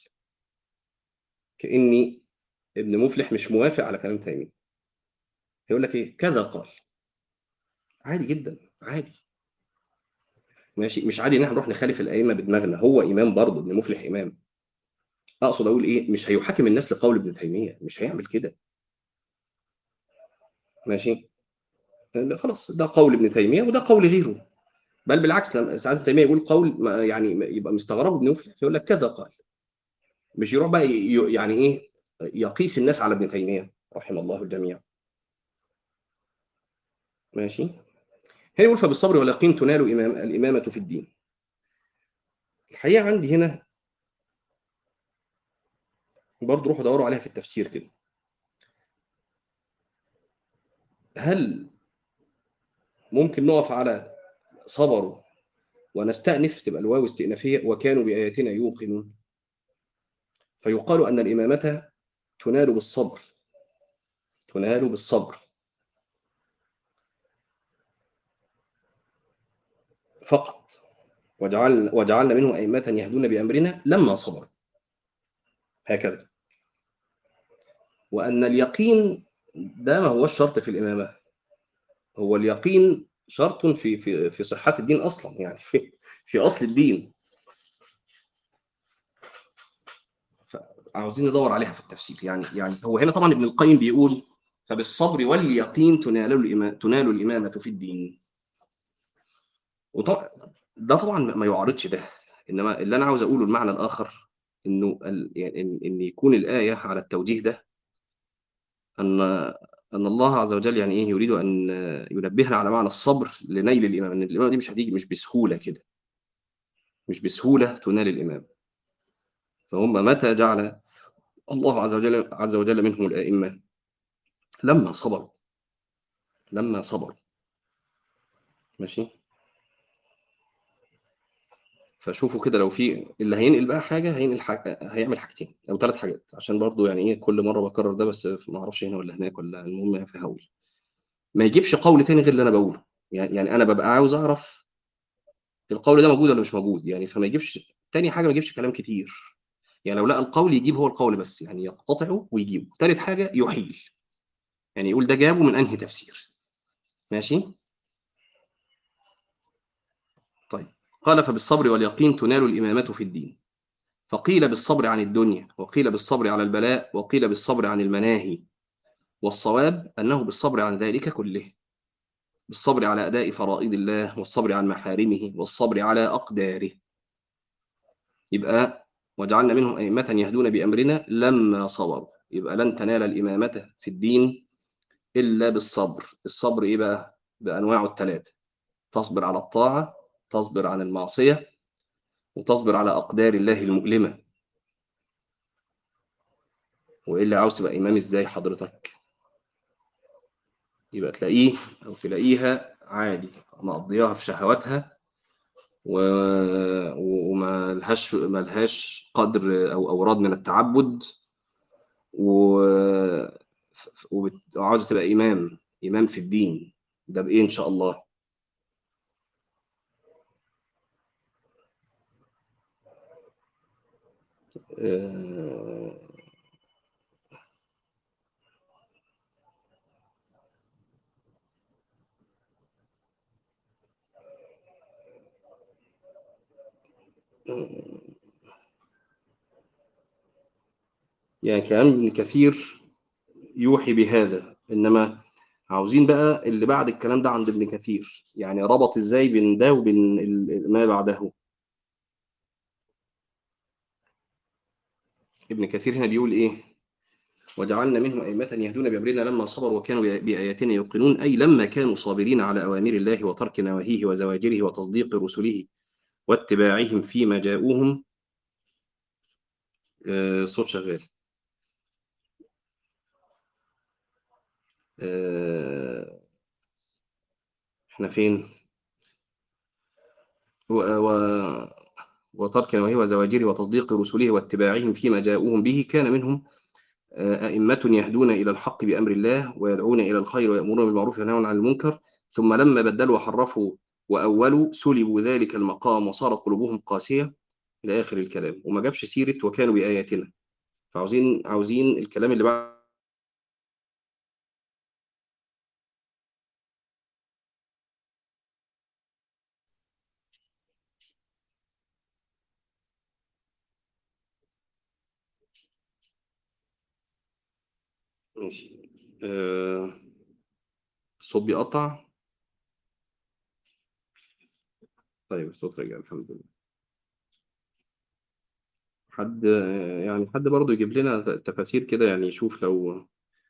كاني ابن مفلح مش موافق على كلام تيميه، يقول لك ايه؟ كذا قال. عادي جدا، عادي. ماشي. مش عادي ان احنا نروح نخالف الائمه بدماغنا، هو امام برضه، ابن مفلح امام. اقصد اقول ايه؟ مش هيحاكم الناس لقول ابن تيميه، مش هيعمل كده. ماشي. لا خلاص، ده قول ابن تيميه وده قول غيره. بل بالعكس، لما ساعات ابن تيميه يقول قول يعني يبقى مستغرب ابن مفلح يقول لك كذا قال. مش يروح بقى يعني ايه؟ يقيس الناس على ابن تيميه رحمه الله الجميع. ماشي. هنا يقول فبالصبر واليقين تنال الامامه في الدين. الحقيقه عندي هنا برضه روحوا دوروا عليها في التفسير كده. هل ممكن نقف على صبروا ونستأنف، تبقى الواو استئنافية، وكانوا بآياتنا يوقنون، فيقال أن الإمامة تنال بالصبر، تنال بالصبر فقط. وجعلنا منهم أئمة يهدون بأمرنا لما صبروا، هكذا. وأن اليقين ده ما هو الشرط في الإمامة، هو اليقين شرط في صحة الدين أصلا، يعني في أصل الدين. عاوزين ندور عليها في التفسير. يعني هو هنا طبعا ابن القيم بيقول فبالصبر واليقين تنال الإمامة في الدين. وطبعا ده طبعا ما يعارضش ده، انما اللي انا عاوز اقوله المعنى الاخر، انه يعني ان يكون الايه على التوجيه ده، ان الله عز وجل يعني ايه يريد ان ينبهنا على معنى الصبر لنيل الامام، ان الامامه دي مش هتيجي مش بسهوله كده، مش بسهوله تنال الامام. فهم متى جعل الله عز وجل منهم الائمه؟ لما صبروا، لما صبروا. ماشي. فشوفوا كده، لو في اللي هينقل بقى حاجه هيعمل حاجتين او ثلاث حاجات، عشان برضو يعني ايه كل مره بكرر ده، بس ما اعرفش هنا ولا هناك ولا المهم فهقول. ما يجيبش قول تاني غير اللي انا بقوله. يعني انا ببقى عاوز اعرف القول ده موجود ولا مش موجود، يعني فما يجيبش تاني حاجه، ما يجيبش كلام كتير. يعني لو لقى القول يجيب هو القول بس، يعني يقتطعه ويجيبه. ثالث حاجه يحيل، يعني يقول ده جابه من انهي تفسير. ماشي. طيب. قال فبالصبر واليقين تنال الامامه في الدين. فقيل بالصبر عن الدنيا، وقيل بالصبر على البلاء، وقيل بالصبر عن المناهي. والصواب أنه بالصبر عن ذلك كله، بالصبر على أداء فرائض الله، والصبر عن محارمه، والصبر على أقداره. يبقى وجعلنا منهم أئمة يهدون بأمرنا لما صبروا. يبقى لن تنال الإمامة في الدين إلا بالصبر. الصبر إيه بقى؟ بأنواعه الثلاثة: تصبر على الطاعة، تصبر عن المعصية، وتصبر على أقدار الله المؤلمة. وإلا عاوز تبقى إمام إزاي حضرتك؟ يبقى تلاقيه أو تلاقيها عادي مقضياها في شهواتها وما لهاش قدر أو أوراد من التعبد وعاوزة تبقى إمام في الدين. ده بإيه إن شاء الله؟ آه، يعني كلام ابن كثير يوحي بهذا، إنما عاوزين بقى اللي بعد الكلام ده عند ابن كثير، يعني ربط إزاي بين ده وبين ما بعده. ابن كثير هنا بيقول إيه؟ وجعلنا منهم أئمة يهدون بأمرنا لما صبروا وكانوا بآياتنا يوقنون، أي لما كانوا صابرين على أوامر الله وترك نواهيه وزواجره وتصديق رسله واتباعهم فيما جاءوهم. صوت شغال. احنا فين؟ و... و... وترك نواهيه وزواجره وتصديق رسله واتباعهم فيما جاءوهم به، كان منهم أئمة يهدون إلى الحق بأمر الله ويدعون إلى الخير ويأمرون بالمعروف وينهون عن المنكر، ثم لما بدلوا وحرفوا وأولوا سلبوا ذلك المقام وصارت قلوبهم قاسية إلى آخر الكلام، وما جابش سيرة وكانوا بآياتنا. فعاوزين الكلام اللي بعد. ماشي. الصوت بيقطع. طيب الصوت رجع الحمد لله. حد يعني حد برضه يجيب لنا تفاسير كده، يعني يشوف لو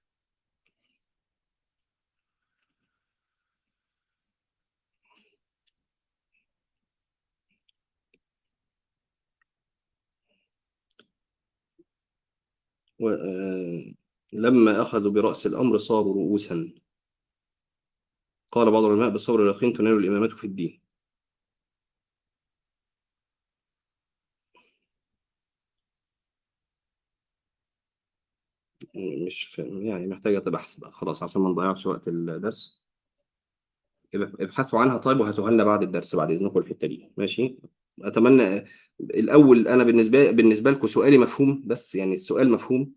لما أخذوا برأس الأمر صاروا رؤوسا. قال بعض العلماء بالصبر واليقين تنال الإمامة في الدين. مش يعني محتاجة بحث بقى خلاص عشان ما نضيعش وقت الدرس. ابحثوا عنها طيب وهاتوها لنا بعد الدرس بعد إذنكم الحتة دي ماشي. أتمنى الأول أنا بالنسبة لكم سؤالي مفهوم، بس يعني السؤال مفهوم.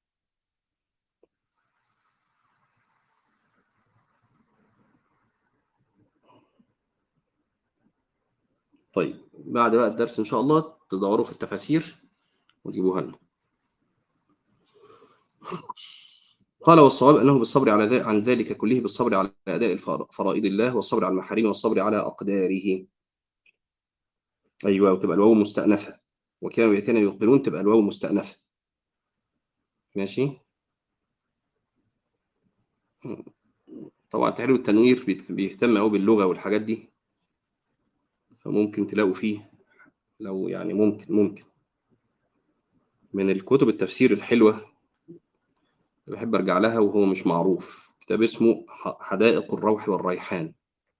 طيب بعد بقى الدرس إن شاء الله تدوروا في التفاسير وتجيبوها لنا. قال والصواب أنه بالصبر عن ذلك كله، بالصبر على أداء فرائض الله والصبر على المحارم والصبر على أقداره. أيوة، وتبقى الواو مستأنفة. وكانوا يأتينا يوقنون تبقى الواو مستأنفة. ماشي. طبعا تحرير التنوير بيهتم قوي باللغة والحاجات دي، فممكن تلاقوا فيه لو يعني ممكن من الكتب التفسير الحلوة اللي بحب أرجع لها وهو مش معروف، كتاب اسمه حدائق الروح والريحان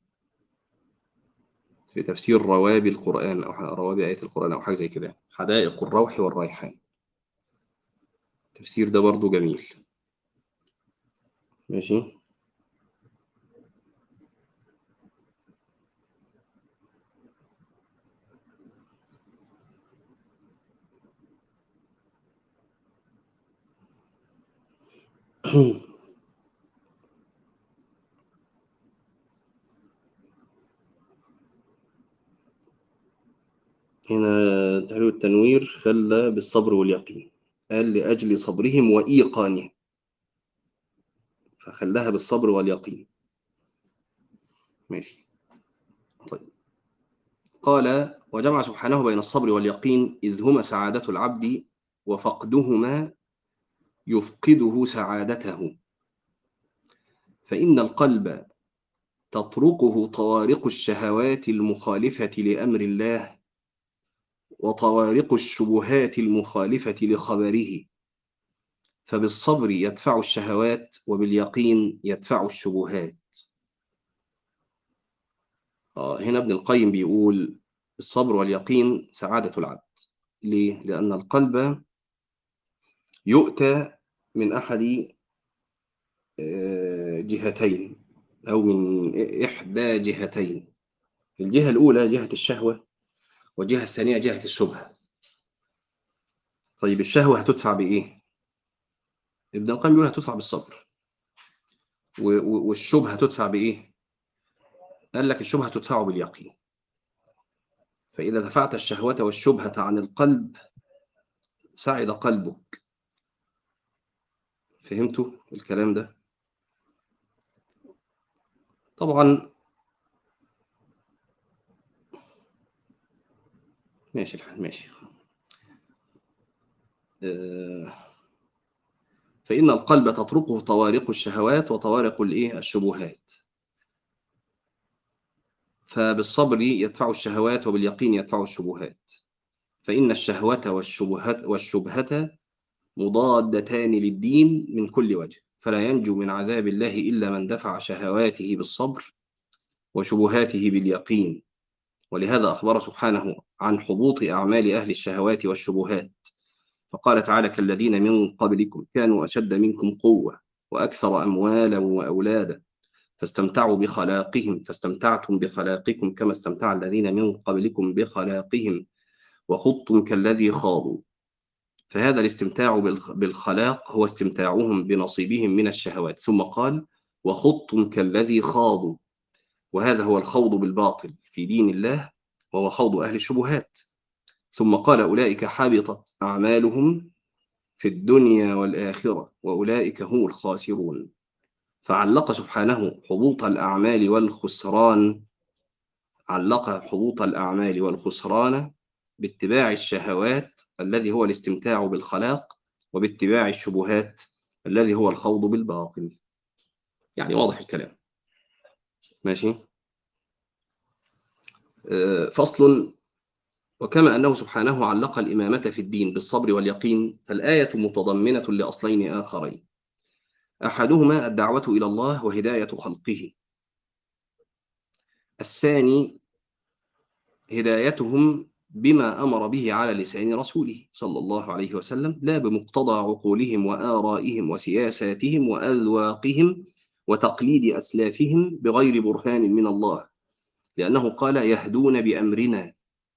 في تفسير روابي القرآن أو روابي آيات القرآن أو حاجة زي كده. حدائق الروح والريحان، التفسير ده برضو جميل. ماشي. هنا تحرير التنوير خلى بالصبر واليقين، قال لأجل صبرهم وإيقانهم فخلاها بالصبر واليقين. ماشي. طيب قال وجمع سبحانه بين الصبر واليقين إذ هما سعادة العبد وفقدهما يفقده سعادته، فإن القلب تطرقه طوارق الشهوات المخالفة لأمر الله وطوارق الشبهات المخالفة لخبره، فبالصبر يدفع الشهوات وباليقين يدفع الشبهات. هنا ابن القيم بيقول الصبر واليقين سعادة العبد. ليه؟ لأن القلب يؤتى من أحد جهتين أو من إحدى جهتين. الجهة الأولى جهة الشهوة، والجهة الثانية جهة الشبهة. طيب الشهوة هتدفع بإيه؟ ابن القيم بيقول هتدفع بالصبر. والشبهة هتدفع بإيه؟ قال لك الشبهة تدفع باليقين. فإذا دفعت الشهوة والشبهة عن القلب سعد قلبك. فهمتوا الكلام ده؟ طبعا ماشي الحال ماشي. فإن القلب تطرقه طوارق الشهوات وطوارق الشبهات. فبالصبر يدفع الشهوات وباليقين يدفع الشبهات. فإن الشهوة والشبهة مضادتان للدين من كل وجه، فلا ينجو من عذاب الله إلا من دفع شهواته بالصبر وشبهاته باليقين. ولهذا أخبر سبحانه عن حبوط أعمال أهل الشهوات والشبهات، فقال تعالى: كالذين من قبلكم كانوا أشد منكم قوة وأكثر أموالا وأولادا فاستمتعتم بخلاقكم كما استمتع الذين من قبلكم بخلاقهم وخضتم كالذي خاضوا. فهذا الاستمتاع بالخلاق هو استمتاعهم بنصيبهم من الشهوات. ثم قال: وخضتم كالذي خاضوا، وهذا هو الخوض بالباطل في دين الله، وهو خوض أهل الشبهات. ثم قال: أولئك حبطت أعمالهم في الدنيا والآخرة وأولئك هم الخاسرون. فعلق سبحانه حبوط الأعمال والخسران باتباع الشهوات الذي هو الاستمتاع بالخلاق، وباتباع الشبهات الذي هو الخوض بالباطل. يعني واضح الكلام. ماشي. فصل: وكما أنه سبحانه علق الإمامة في الدين بالصبر واليقين، فالآية متضمنة لأصلين آخرين: أحدهما الدعوة إلى الله وهداية خلقه، الثاني هدايتهم بما أمر به على لسان رسوله صلى الله عليه وسلم، لا بمقتضى عقولهم وآرائهم وسياساتهم وأذواقهم وتقليد أسلافهم بغير برهان من الله، لأنه قال: يهدون بأمرنا.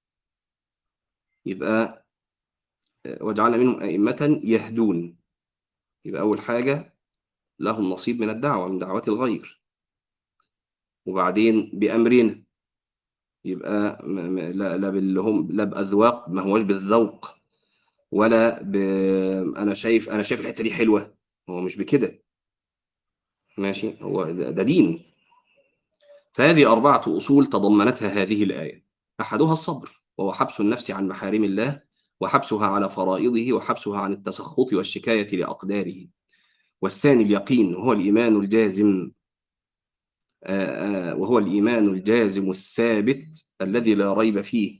يبقى وجعلنا منهم أئمة يهدون. يبقى أول حاجة لهم نصيب من الدعوة، من دعوات الغير. وبعدين بأمرنا، يبقى لا بأذواق، ما هوش بالذوق، ولا أنا شايف الحتة دي حلوة، هو مش بكده. ماشي، هو ده دين. فهذه 4 أصول تضمنتها هذه الآية: أحدها الصبر، وهو حبس النفس عن محارم الله، وحبسها على فرائضه، وحبسها عن التسخط والشكاية لأقداره. والثاني اليقين، وهو الإيمان الجازم الثابت الذي لا ريب فيه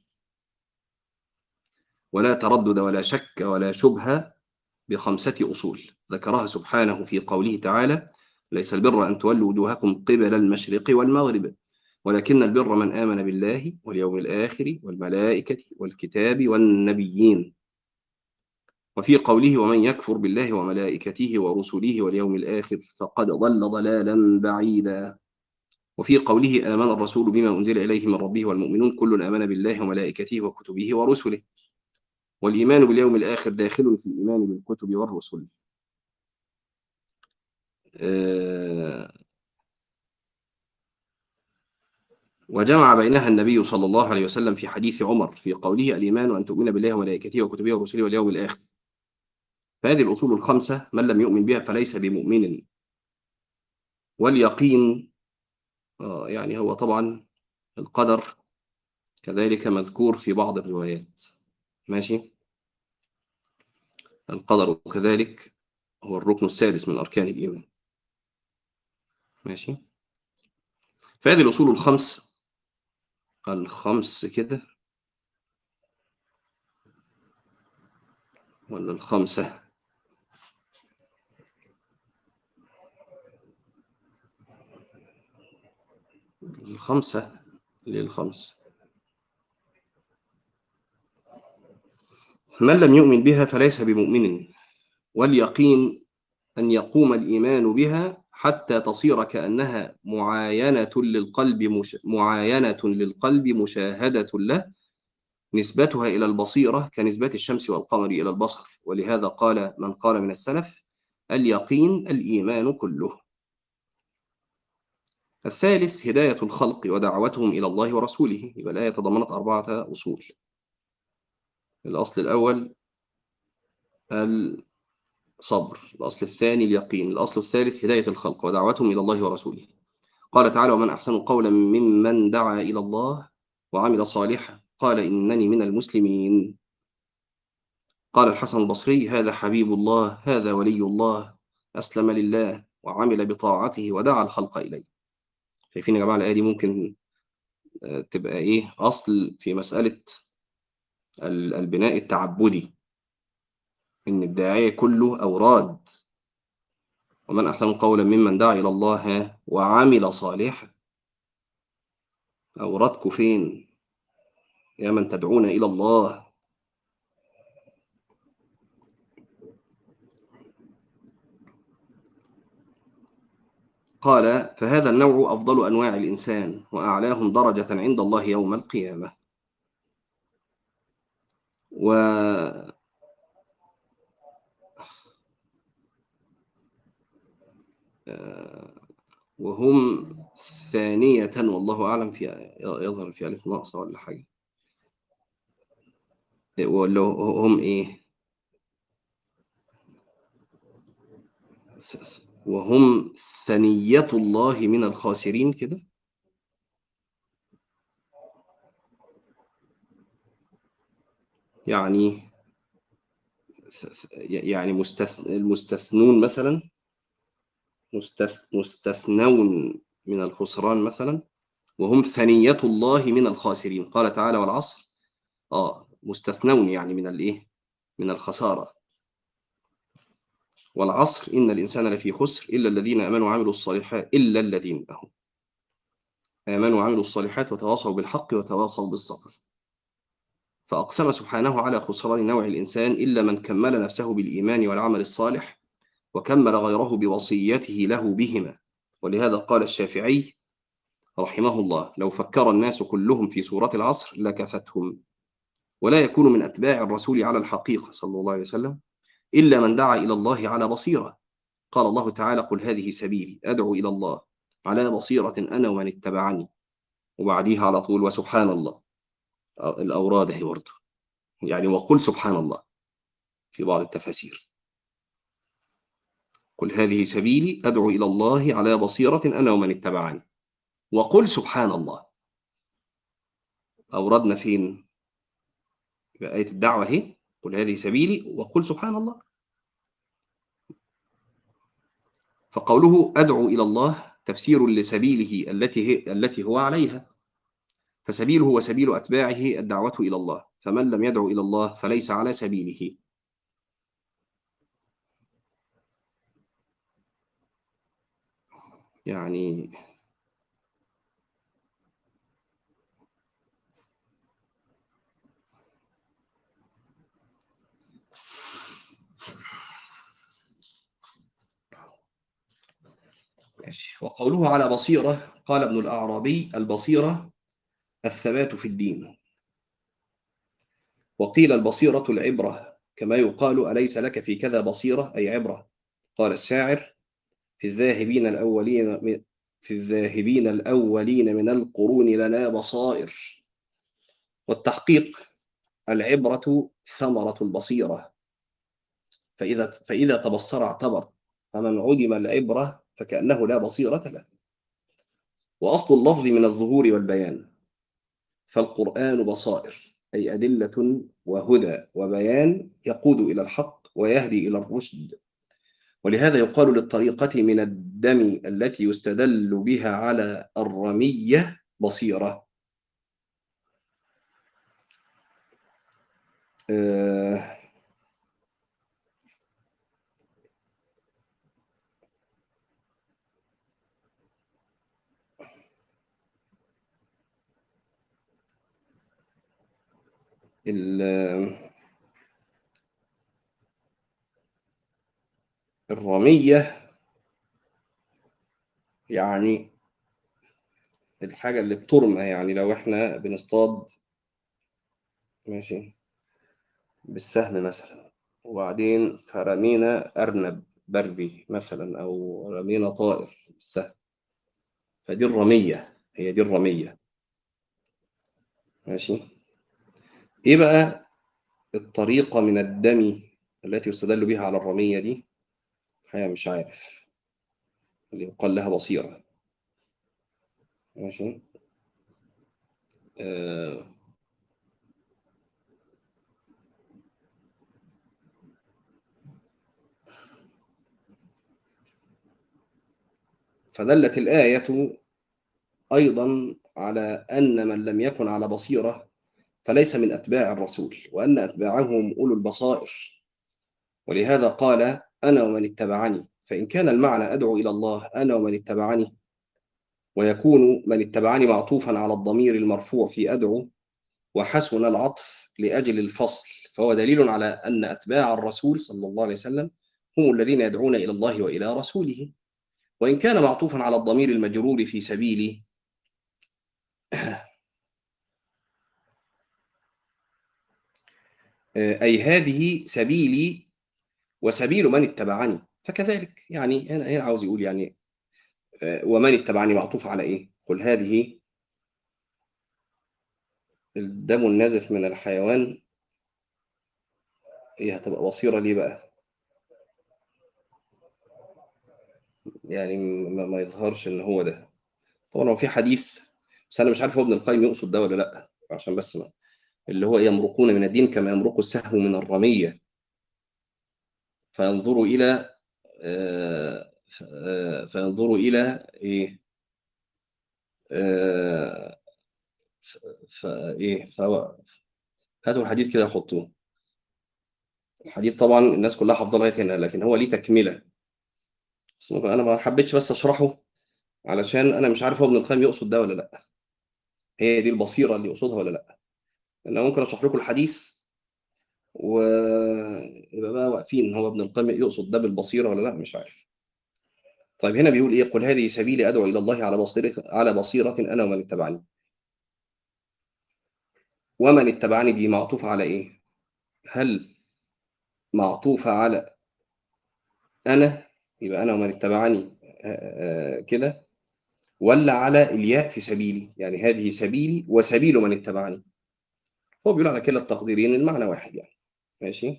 ولا تردد ولا شك ولا شبهة، ب5 أصول ذكرها سبحانه في قوله تعالى: ليس البر أن تولوا وجوهكم قبل المشرق والمغرب ولكن البر من آمن بالله واليوم الآخر والملائكة والكتاب والنبيين. وفي قوله: ومن يكفر بالله وملائكته ورسله واليوم الآخر فقد ضل ضلالا بعيدا. وفي قوله: آمن الرسول بما أنزل إليه من ربه والمؤمنون كل آمن بالله وملائكته وكتبه ورسله. والإيمان باليوم الآخر داخل في الإيمان بالكتب والرسل. وجمع بينها النبي صلى الله عليه وسلم في حديث عمر في قوله: الإيمان أن تؤمن بالله وملائكته وكتبه ورسله واليوم الآخر. فهذه الأصول ال5 من لم يؤمن بها فليس بمؤمن. واليقين يعني هو طبعا القدر كذلك مذكور في بعض الروايات. ماشي. القدر كذلك هو الركن السادس من أركان الإيمان. ماشي. فهذه الأصول الخمس كده، ولا ال5؟ الخمسة للخمس. من لم يؤمن بها فليس بمؤمن، واليقين أن يقوم الإيمان بها حتى تصير كأنها معاينة للقلب مشاهدة له، نسبتها إلى البصيرة كنسبة الشمس والقمر إلى البصر. ولهذا قال من قال من السلف: اليقين الإيمان كله. الثالث هداية الخلق ودعوتهم إلى الله ورسوله. يبقى الآية تضمنت 4 أصول. الأصل الأول الصبر، الأصل الثاني اليقين، الأصل الثالث هداية الخلق ودعوتهم إلى الله ورسوله. قال تعالى: ومن أحسن قولا ممن دعا إلى الله وعمل صالحا قال إنني من المسلمين. قال الحسن البصري: هذا حبيب الله، هذا ولي الله، أسلم لله وعمل بطاعته ودعا الخلق إليه. شايفين يا جماعة الآية دي ممكن تبقى إيه أصل في مسألة البناء التعبدي، إن الداعية كله أوراد. ومن أحسن قولا ممن دعا إلى الله وعمل صالحا. أورادكم فين يا من تدعون إلى الله؟ قال: فهذا النوع أفضل أنواع الإنسان وأعلاهم درجة عند الله يوم القيامة. وهم ثانية، والله أعلم، في يظهر في ألف ناقصة ولا حاجة، ولا هم إيه؟ وهم ثنية الله من الخاسرين كده. يعني المستثنون مثلا، مستثنون من الخسران مثلا، وهم ثنية الله من الخاسرين. قال تعالى: والعصر. مستثنون يعني من الايه؟ من الخسارة. والعصر إن الإنسان لفي خسر إلا الذين آمنوا وعملوا الصالحات، إلا الذين آمنوا وعملوا الصالحات وتواصوا بالحق وتواصوا بالصبر. فأقسم سبحانه على خسران نوع الإنسان إلا من كمل نفسه بالإيمان والعمل الصالح وكمل غيره بوصيته له بهما. ولهذا قال الشافعي رحمه الله: لو فكر الناس كلهم في سورة العصر لكفتهم. ولا يكون من أتباع الرسول على الحقيقة صلى الله عليه وسلم إلا من دعا إلى الله على بصيرة. قال الله تعالى: قل هذه سبيلي أدعو إلى الله على بصيرة أنا ومن اتبعني. وبعديها على طول وسبحان الله. الأوراد هي برضه يعني، وقل سبحان الله في بعض التفاسير. قل هذه سبيلي أدعو إلى الله على بصيرة أنا ومن اتبعني، وقل سبحان الله. أوردنا فين؟ آية الدعوة هي قل هذه سبيلي وقل سبحان الله. فقوله أدعو إلى الله تفسير لسبيله التي هو عليها، فسبيله وسبيل أتباعه الدعوة إلى الله، فمن لم يدعو إلى الله فليس على سبيله. يعني وقوله على بصيرة، قال ابن الأعرابي: البصيرة الثبات في الدين. وقيل البصيرة العبرة، كما يقال أليس لك في كذا بصيرة، أي عبرة. قال الشاعر: في الذاهبين الأولين من القرون لنا بصائر. والتحقيق: العبرة ثمرة البصيرة، فإذا تبصر اعتبر، فمن عدم العبرة فكأنه لا بصيرة له. وأصل اللفظ من الظهور والبيان، فالقرآن بصائر أي أدلة وهدى وبيان يقود إلى الحق ويهدي إلى الرشد. ولهذا يقال للطريقة من الدم التي يستدل بها على الرمية بصيرة. الرمية يعني الحاجة اللي بترمى، يعني لو إحنا بنصطاد ماشي بالسهم مثلا، وبعدين فرمينا أرنب بري مثلا أو رمينا طائر بالسهم، فدي الرمية، هي دي الرمية. ماشي. إيه بقى الطريقة من الدم التي يستدل بها على الرمية دي؟ الحقيقة مش عارف، اللي يقال لها بصيرة. ماشي. آه فدلت الآية أيضا على أن من لم يكن على بصيرة فليس من أتباع الرسول، وأن أتباعهم أولو البصائر. ولهذا قال: أنا ومن اتبعني. فإن كان المعنى أدعو إلى الله أنا ومن اتبعني، ويكون من اتبعني معطوفا على الضمير المرفوع في أدعو، وحسن العطف لأجل الفصل، فهو دليل على أن أتباع الرسول صلى الله عليه وسلم هم الذين يدعون إلى الله وإلى رسوله. وإن كان معطوفا على الضمير المجرور في سبيل، أي هذه سبيلي وسبيل من اتبعني، فكذلك يعني هنا عاوز يقول يعني ومن اتبعني معطوف على إيه؟ قل هذه الدم النازف من الحيوان، هي هتبقى بصيرة ليه بقى؟ يعني ما يظهرش إن هو ده. طبعا هو في حديث، بس أنا مش عارف هو ابن القيم يقصد ده ولا لأ، عشان بس ما اللي هو يمرقون من الدين كما يمرق السهم من الرمية، فينظروا إلى فينظروا إلى إيه؟ آه، فإيه فهو هاتوا الحديث كده حطوه. الحديث طبعا الناس كلها حافظاه لغاية هنا، لكن هو ليه تكملة، بس أنا ما حبيتش بس أشرحه علشان أنا مش عارف هو ابن القيم يقصد ده ولا لأ، هي دي البصيرة اللي يقصدها ولا لأ. أنا ممكن أشرح لكم الحديث ويبقى بقى واقفين هو ابن القيم يقصد ده بالبصيرة ولا لأ، مش عارف. طيب هنا بيقول إيه؟ قل هذه سبيلي أدعو إلى الله على بصيرة أنا ومن اتبعني. ومن اتبعني دي معطوفة على إيه؟ هل معطوفة على أنا، يبقى أنا ومن اتبعني كده، ولا على الياء في سبيلي، يعني هذه سبيلي وسبيل من اتبعني؟ هو بيقول على كلا التقديرين المعنى واحد يعني. ماشي.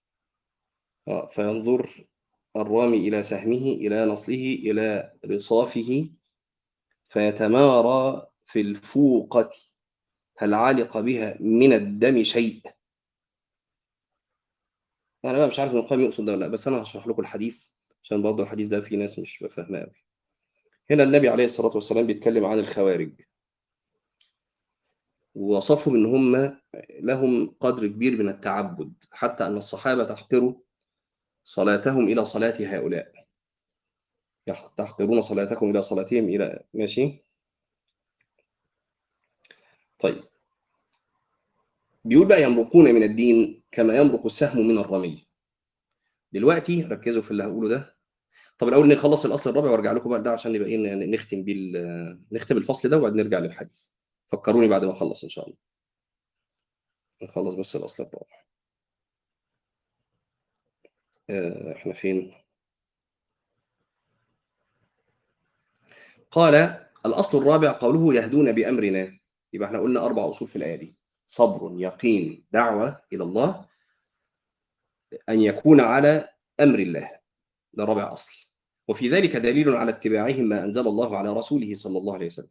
فينظر الرامي إلى سهمه إلى نصله إلى رصافه، فيتمارى في الفوقة هل علق بها من الدم شيء. أنا بقى مش عارف ابن القيم يقصد ده ولا لا، بس أنا هشرح لكم الحديث عشان برضه الحديث ده في ناس مش فاهماه قوي. هنا النبي عليه الصلاة والسلام بيتكلم عن الخوارج، ووصفهم إن هم لهم قدر كبير من التعبد، حتى أن الصحابة تحقروا صلاتهم إلى صلاة هؤلاء، تحقرون صلاتكم إلى صلاتهم إلى ماشي. طيب بيقول بقى يمرقون من الدين كما يمرق السهم من الرمي. دلوقتي ركزوا في اللي هقوله ده. طب الاول نخلص الاصل الرابع وارجع لكم بقى ده عشان يبقى ايه نختم بيه نختم الفصل ده وبعدين نرجع للحديث. فكروني بعد ما اخلص ان شاء الله. نخلص بس الاصل الرابع. احنا فين؟ قال الاصل الرابع قوله يهدون بامرنا. يبقى احنا قلنا اربع اصول في الايه دي: صبر، يقين، دعوه الى الله، ان يكون على امر الله. ده رابع اصل. وفي ذلك دليل على اتباعهم ما انزل الله على رسوله صلى الله عليه وسلم،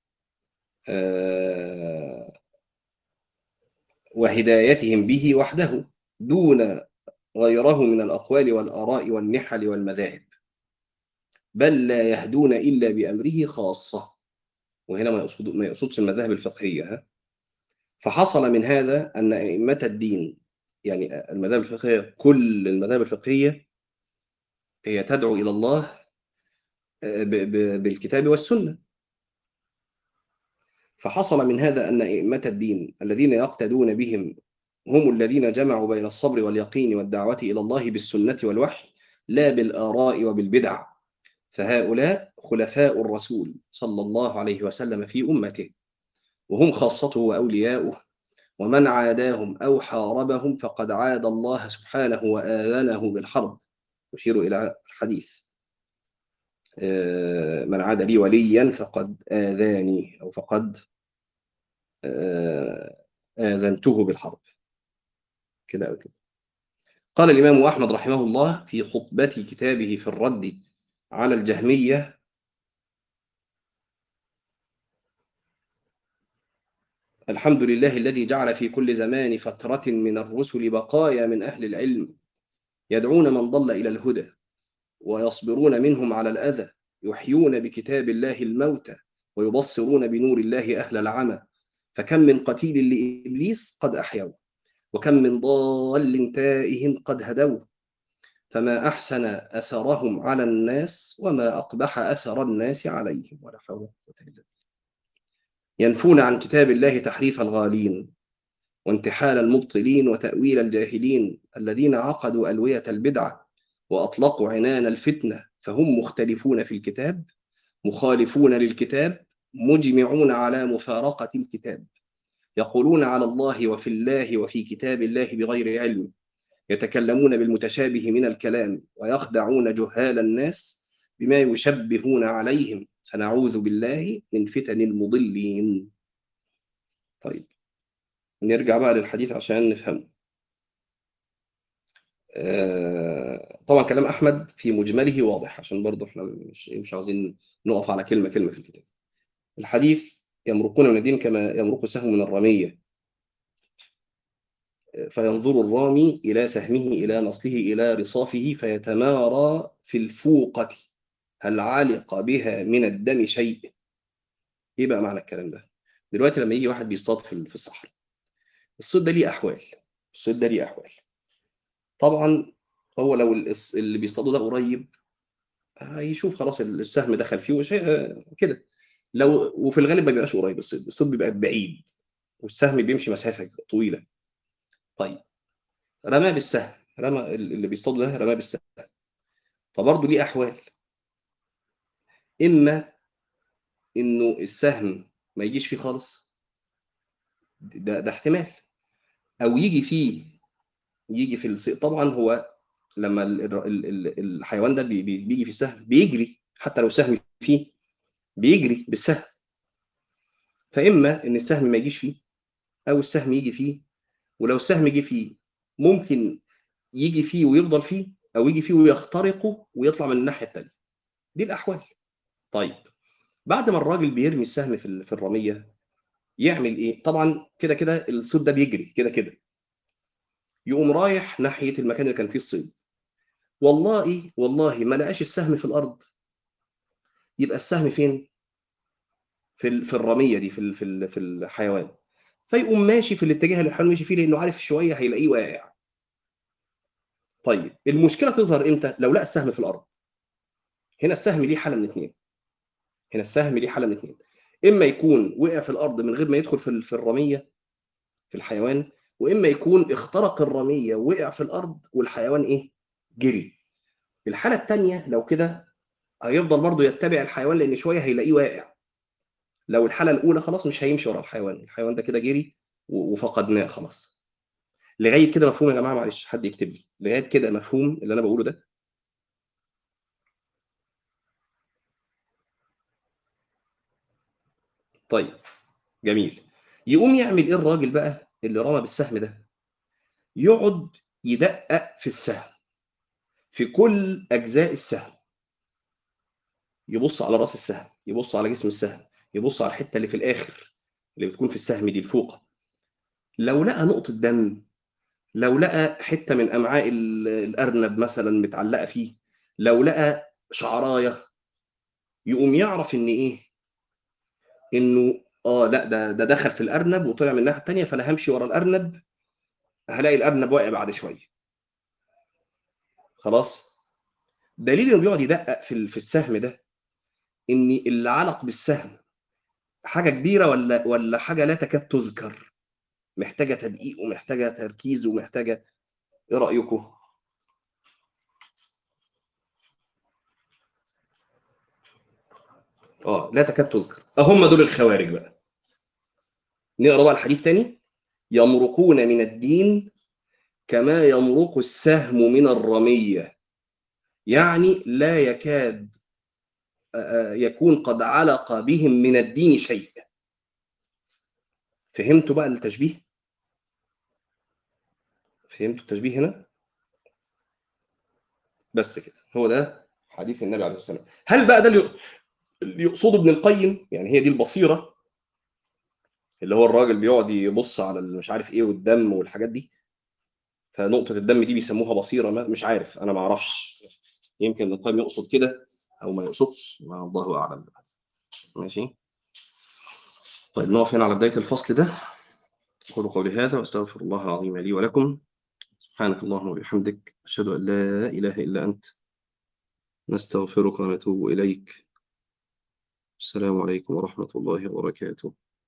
وهدايتهم به وحده دون غيره من الأقوال والآراء والنحل والمذاهب، بل لا يهدون إلا بأمره خاصة. وهنا ما يقصدش المذاهب الفقهية. فحصل من هذا أن أئمة الدين، يعني المذاهب الفقهية، كل المذاهب الفقهية هي تدعو إلى الله بالكتاب والسنة. فحصل من هذا أن أئمة الدين الذين يقتدون بهم هم الذين جمعوا بين الصبر واليقين والدعوة إلى الله بالسنة والوحي لا بالآراء وبالبدع، فهؤلاء خلفاء الرسول صلى الله عليه وسلم في أمته، وهم خاصته وأولياؤه، ومن عاداهم أو حاربهم فقد عاد الله سبحانه وآذنه بالحرب. يشير إلى الحديث: من عاد لي وليا فقد آذاني، أو فقد آذنته بالحرب، كده أو كده. قال الإمام أحمد رحمه الله في خطبة كتابه في الرد على الجهمية: الحمد لله الذي جعل في كل زمان فترة من الرسل بقايا من أهل العلم يدعون من ضل إلى الهدى، ويصبرون منهم على الأذى، يحيون بكتاب الله الموتى، ويبصرون بنور الله أهل العمى، فكم من قتيل لإبليس قد أحيوا، وكم من ضال تائه قد هدوا، فما أحسن أثرهم على الناس وما أقبح أثر الناس عليهم، ولا حول ولا قوة إلا بالله. ينفون عن كتاب الله تحريف الغالين، وانتحال المبطلين، وتأويل الجاهلين الذين عقدوا ألوية البدعة وأطلقوا عنان الفتنة، فهم مختلفون في الكتاب، مخالفون للكتاب، مجمعون على مفارقة الكتاب، يقولون على الله وفي الله وفي كتاب الله بغير علم، يتكلمون بالمتشابه من الكلام، ويخدعون جهال الناس بما يشبهون عليهم، فنعوذ بالله من فتن المضلين. طيب، نرجع بقى للحديث عشان نفهمه. طبعا كلام أحمد في مجمله واضح، عشان برضه احنا مش عاوزين نقف على كلمة كلمة في الكتاب. الحديث: يمرقون من الدين كما يمرق السهم من الرمية، فينظر الرامي إلى سهمه إلى نصله إلى رصافه فيتمارى في الفوقة هل علق بها من الدم شيء. إيه بقى معنى الكلام ده؟ دلوقتي لما يجي واحد بيصطاد في الصحراء، الصيد ده ليه أحوال، الصيد ده ليه أحوال. طبعا هو لو اللي بيصطاده ده قريب هيشوف خلاص السهم دخل فيه وشيء كده. لو وفي الغالب ما بيبقاش قريب، الصيد بيبقى بعيد والسهم بيمشي مسافة طويلة. طيب، رماه بالسهم، رمى اللي بيصطاد ده رماه بالسهم، فبرضه ليه أحوال. إما إنه السهم ما يجيش فيه خالص، ده احتمال، أو يجي فيه، يجي في طبعا هو لما الحيوان ده بيجي في السهم بيجري، حتى لو سهم فيه بيجري بالسهم، فإما إن السهم ما يجيش فيه أو السهم يجي فيه، ولو السهم جه فيه ممكن يجي فيه ويفضل فيه، أو يجي فيه ويخترقه ويطلع من الناحية التانية. دي الأحوال. طيب، بعد ما الراجل بيرمي السهم في الرمية يعمل إيه؟ طبعا كده كده الصيد ده بيجري كده كده، يقوم رايح ناحية المكان اللي كان فيه الصيد. والله ما لقاش السهم في الأرض، يبقى السهم فين؟ في الرمية دي، في الحيوان، فيقوم ماشي في الاتجاه اللي الحيوان ماشي فيه، لأنه عارف شوية هيلاقيه واقع. طيب، المشكلة تظهر إمتى؟ لو لقى السهم في الأرض. هنا السهم ليه حالة من اتنين، هنا السهم ليه حالة من اتنين: إما يكون وقع في الأرض من غير ما يدخل في الرمية في الحيوان، وإما يكون اخترق الرمية ووقع في الأرض والحيوان إيه؟ جري. الحالة التانية لو كده هيفضل برضه يتبع الحيوان، لأن شوية هيلاقيه واقع. لو الحالة الأولى خلاص مش هيمشي ورا الحيوان ده كده جري وفقدناه خلاص. لغاية كده مفهوم يا جماعة؟ معلش حد يكتب لي لغاية كده مفهوم اللي أنا بقوله ده؟ طيب، جميل. يقوم يعمل إيه الراجل بقى اللي رمى بالسهم ده؟ يقعد يدقق في السهم، في كل أجزاء السهم، يبص على راس السهم، يبص على جسم السهم، يبص على الحتة اللي في الآخر اللي بتكون في السهم دي الفوقة. لو لقى نقطة دم، لو لقى حتة من أمعاء الأرنب مثلا متعلقة فيه، لو لقى شعراية، يقوم يعرف إن إيه؟ إنه لا، ده دخل في الأرنب وطلع من الناحية التانية، فأنا همشي ورا الأرنب، هلاقي الأرنب واقع بعد شوية. خلاص. دليل إنه بيقعد يدقق في السهم ده إن اللي علق بالسهم حاجة كبيرة ولا حاجة لا تكاد تذكر. محتاجة تدقيق ومحتاجة تركيز ومحتاجة. إيه رأيكم؟ لا تكاد تذكر. هم دول الخوارج بقى. نقرا بقى الحديث تاني. يمرقون من الدين كما يمرق السهم من الرمية، يعني لا يكاد يكون قد علق بهم من الدين شيء. فهمتوا بقى التشبيه؟ فهمتوا التشبيه هنا؟ بس كده، هو ده حديث النبي عليه الصلاة والسلام. هل بقى ده اللي يقصده ابن القيم؟ يعني هي دي البصيرة، اللي هو الراجل بيقعد يبص على مش عارف ايه والدم والحاجات دي، فنقطة الدم دي بيسموها بصيرة. مش عارف، انا ما اعرفش، يمكن ابن القيم يقصد كده او ما يقصدش، ما الله اعلم. ماشي. طيب نقف هنا على بداية الفصل ده. أقول قولي هذا وأستغفر الله العظيم لي ولكم. سبحانك اللهم وبحمدك، أشهد أن لا إله إلا أنت، نستغفرك ونتوب إليك. السلام عليكم ورحمة الله وبركاته.